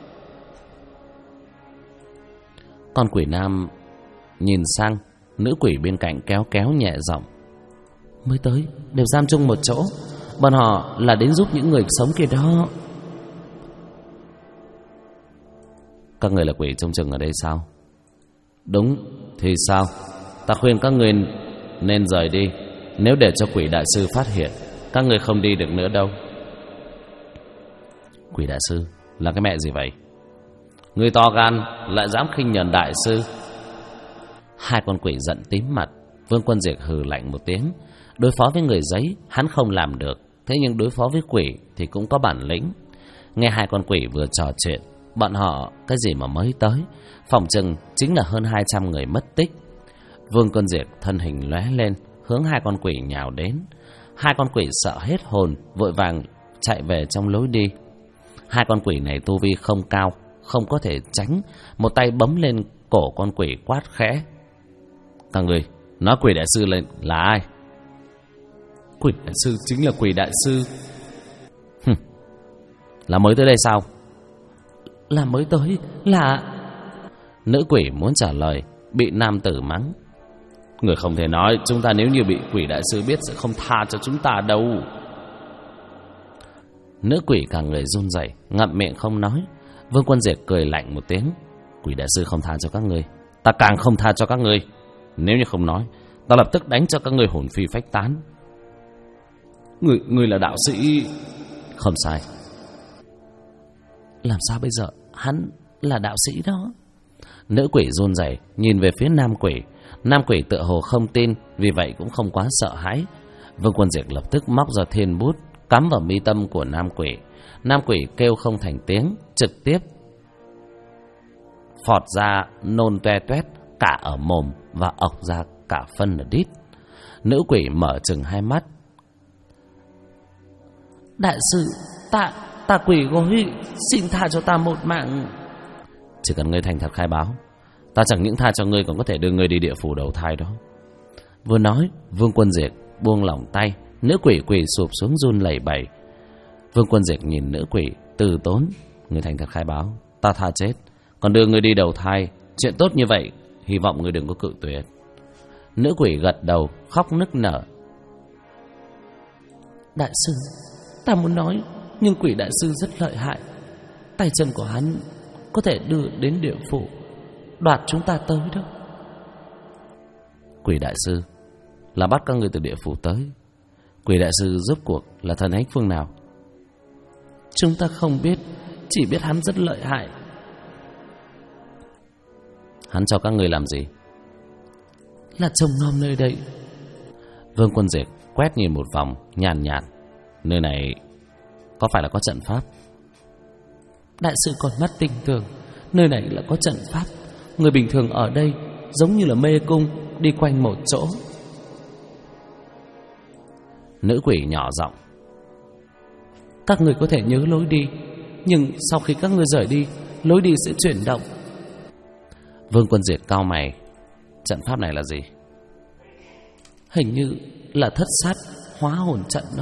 Con quỷ nam nhìn sang nữ quỷ bên cạnh, kéo nhẹ giọng: Mới tới đều giam chung một chỗ, bọn họ là đến giúp những người sống kia đó. Các người là quỷ trông chừng ở đây sao? Đúng, thì sao? Ta khuyên các người nên rời đi. Nếu để cho quỷ đại sư phát hiện, các người không đi được nữa đâu. Quỷ đại sư là cái mẹ gì vậy? Người to gan lại dám khinh nhờn đại sư. 2 con quỷ giận tím mặt. Vương Quân Diệt hừ lạnh một tiếng. Đối phó với người giấy hắn không làm được, thế nhưng đối phó với quỷ thì cũng có bản lĩnh. Nghe 2 con quỷ vừa trò chuyện, bọn họ cái gì mà mới tới, phỏng chừng chính là hơn 200 người mất tích. Vương Quân Diệt thân hình lóe lên, hướng 2 con quỷ nhào đến. 2 con quỷ sợ hết hồn, vội vàng chạy về trong lối đi. 2 con quỷ này tu vi không cao, không có thể tránh, một tay bấm lên cổ con quỷ quát khẽ: Các người nói quỷ đại sư lên là ai? Quỷ đại sư chính là quỷ đại sư. Là mới tới đây sao? Là mới tới, là... Nữ quỷ muốn trả lời, bị nam tử mắng: Người không thể nói, chúng ta nếu như bị quỷ đại sư biết sẽ không tha cho chúng ta đâu. Nữ quỷ cả người run rẩy, ngậm miệng không nói. Vương Quân Diệt cười lạnh một tiếng: Quỷ đại sư không tha cho các ngươi, ta càng không tha cho các ngươi. Nếu như không nói, ta lập tức đánh cho các ngươi hồn phi phách tán. Người là đạo sĩ. Không sai. Làm sao bây giờ? Hắn là đạo sĩ đó. Nữ quỷ run rẩy nhìn về phía nam quỷ. Nam quỷ tựa hồ không tin, vì vậy cũng không quá sợ hãi. Vương Quân Diệt lập tức móc ra thiên bút cắm vào mi tâm của nam quỷ. Nam quỷ kêu không thành tiếng, trực tiếp phọt ra nôn toe toét cả ở mồm và ọc ra cả phân ở đít. Nữ quỷ mở trừng hai mắt. Đại sư, ta quỷ gối, xin tha cho ta một mạng. Chỉ cần ngươi thành thật khai báo, ta chẳng những tha cho ngươi, còn có thể đưa ngươi đi địa phủ đầu thai đó. Vừa nói, Vương Quân Diệt buông lỏng tay. Nữ quỷ quỳ sụp xuống run lẩy bẩy. Vương Quân Diệt nhìn nữ quỷ từ tốn. Ngươi thành thật khai báo, ta tha chết, còn đưa ngươi đi đầu thai. Chuyện tốt như vậy, hy vọng ngươi đừng có cự tuyệt. Nữ quỷ gật đầu, khóc nức nở. Đại sư, ta muốn nói, nhưng quỷ đại sư rất lợi hại. Tay chân của hắn có thể đưa đến địa phủ, đoạt chúng ta tới đó. Quỷ đại sư là bắt các người từ địa phủ tới. Quỷ đại sư rốt cuộc là thần thánh phương nào? Chúng ta không biết, chỉ biết hắn rất lợi hại. Hắn cho các người làm gì? Là trông nom nơi đây. Vương Quân Diệt quét nhìn một vòng, nhàn nhạt. Nơi này có phải là có trận pháp? Đại sư còn mắt tinh tường, nơi này là có trận pháp. Người bình thường ở đây giống như là mê cung, đi quanh một chỗ. Nữ quỷ nhỏ giọng. Các người có thể nhớ lối đi, nhưng sau khi các người rời đi, lối đi sẽ chuyển động. Vương Quân Diệt cau mày. Trận pháp này là gì? Hình như là thất sát hóa hồn trận đó.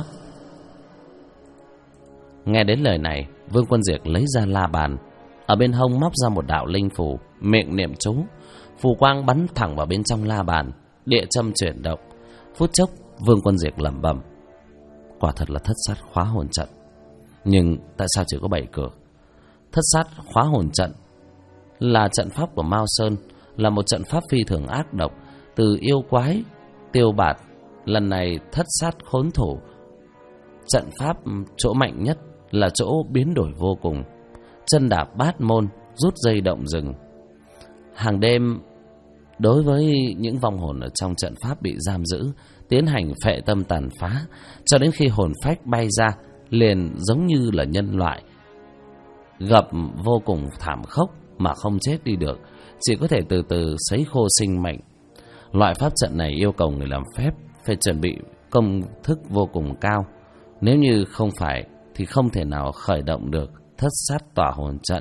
Nghe đến lời này, Vương Quân Diệt lấy ra la bàn, ở bên hông móc ra một đạo linh phù, miệng niệm chú. Phù quang bắn thẳng vào bên trong la bàn, địa châm chuyển động. Phút chốc, Vương Quân Diệt lẩm bẩm. Quả thật là thất sát khóa hồn trận. Nhưng tại sao chỉ có 7 cửa? Thất sát khóa hồn trận là trận pháp của Mao Sơn, là một trận pháp phi thường ác độc, từ yêu quái, tiêu bạt. Lần này thất sát khốn thủ. Trận pháp chỗ mạnh nhất là chỗ biến đổi vô cùng. Chân đạp bát môn, rút dây động rừng. Hàng đêm, đối với những vong hồn ở trong trận pháp bị giam giữ, tiến hành phệ tâm tàn phá, cho đến khi hồn phách bay ra, liền giống như là nhân loại, gặp vô cùng thảm khốc mà không chết đi được, chỉ có thể từ từ sấy khô sinh mệnh. Loại pháp trận này yêu cầu người làm phép phải chuẩn bị công thức vô cùng cao. Nếu như không phải thì không thể nào khởi động được thất sát tỏa hồn trận.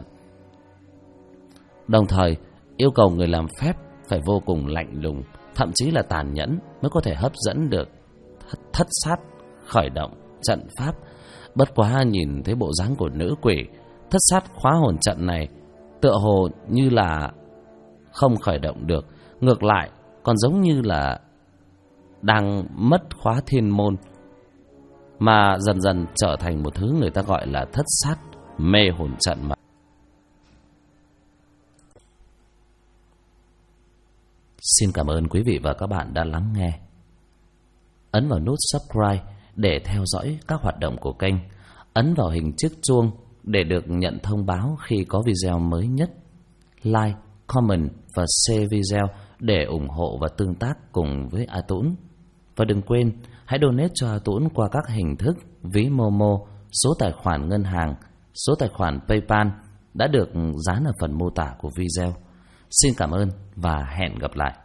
Đồng thời yêu cầu người làm phép phải vô cùng lạnh lùng, thậm chí là tàn nhẫn mới có thể hấp dẫn được thất sát khởi động trận pháp. Bất quá nhìn thấy bộ dáng của nữ quỷ, thất sát khóa hồn trận này tựa hồ như là không khởi động được, ngược lại còn giống như là đang mất khóa thiên môn, mà dần dần trở thành một thứ người ta gọi là thất sát mê hồn trận mà. Xin cảm ơn quý vị và các bạn đã lắng nghe. Ấn vào nút subscribe để theo dõi các hoạt động của kênh. Ấn vào hình chiếc chuông để được nhận thông báo khi có video mới nhất. Like, comment và share video để ủng hộ và tương tác cùng với A Tũng. Và đừng quên, hãy donate cho A Tũng qua các hình thức ví Momo, số tài khoản ngân hàng, số tài khoản PayPal đã được dán ở phần mô tả của video. Xin cảm ơn và hẹn gặp lại.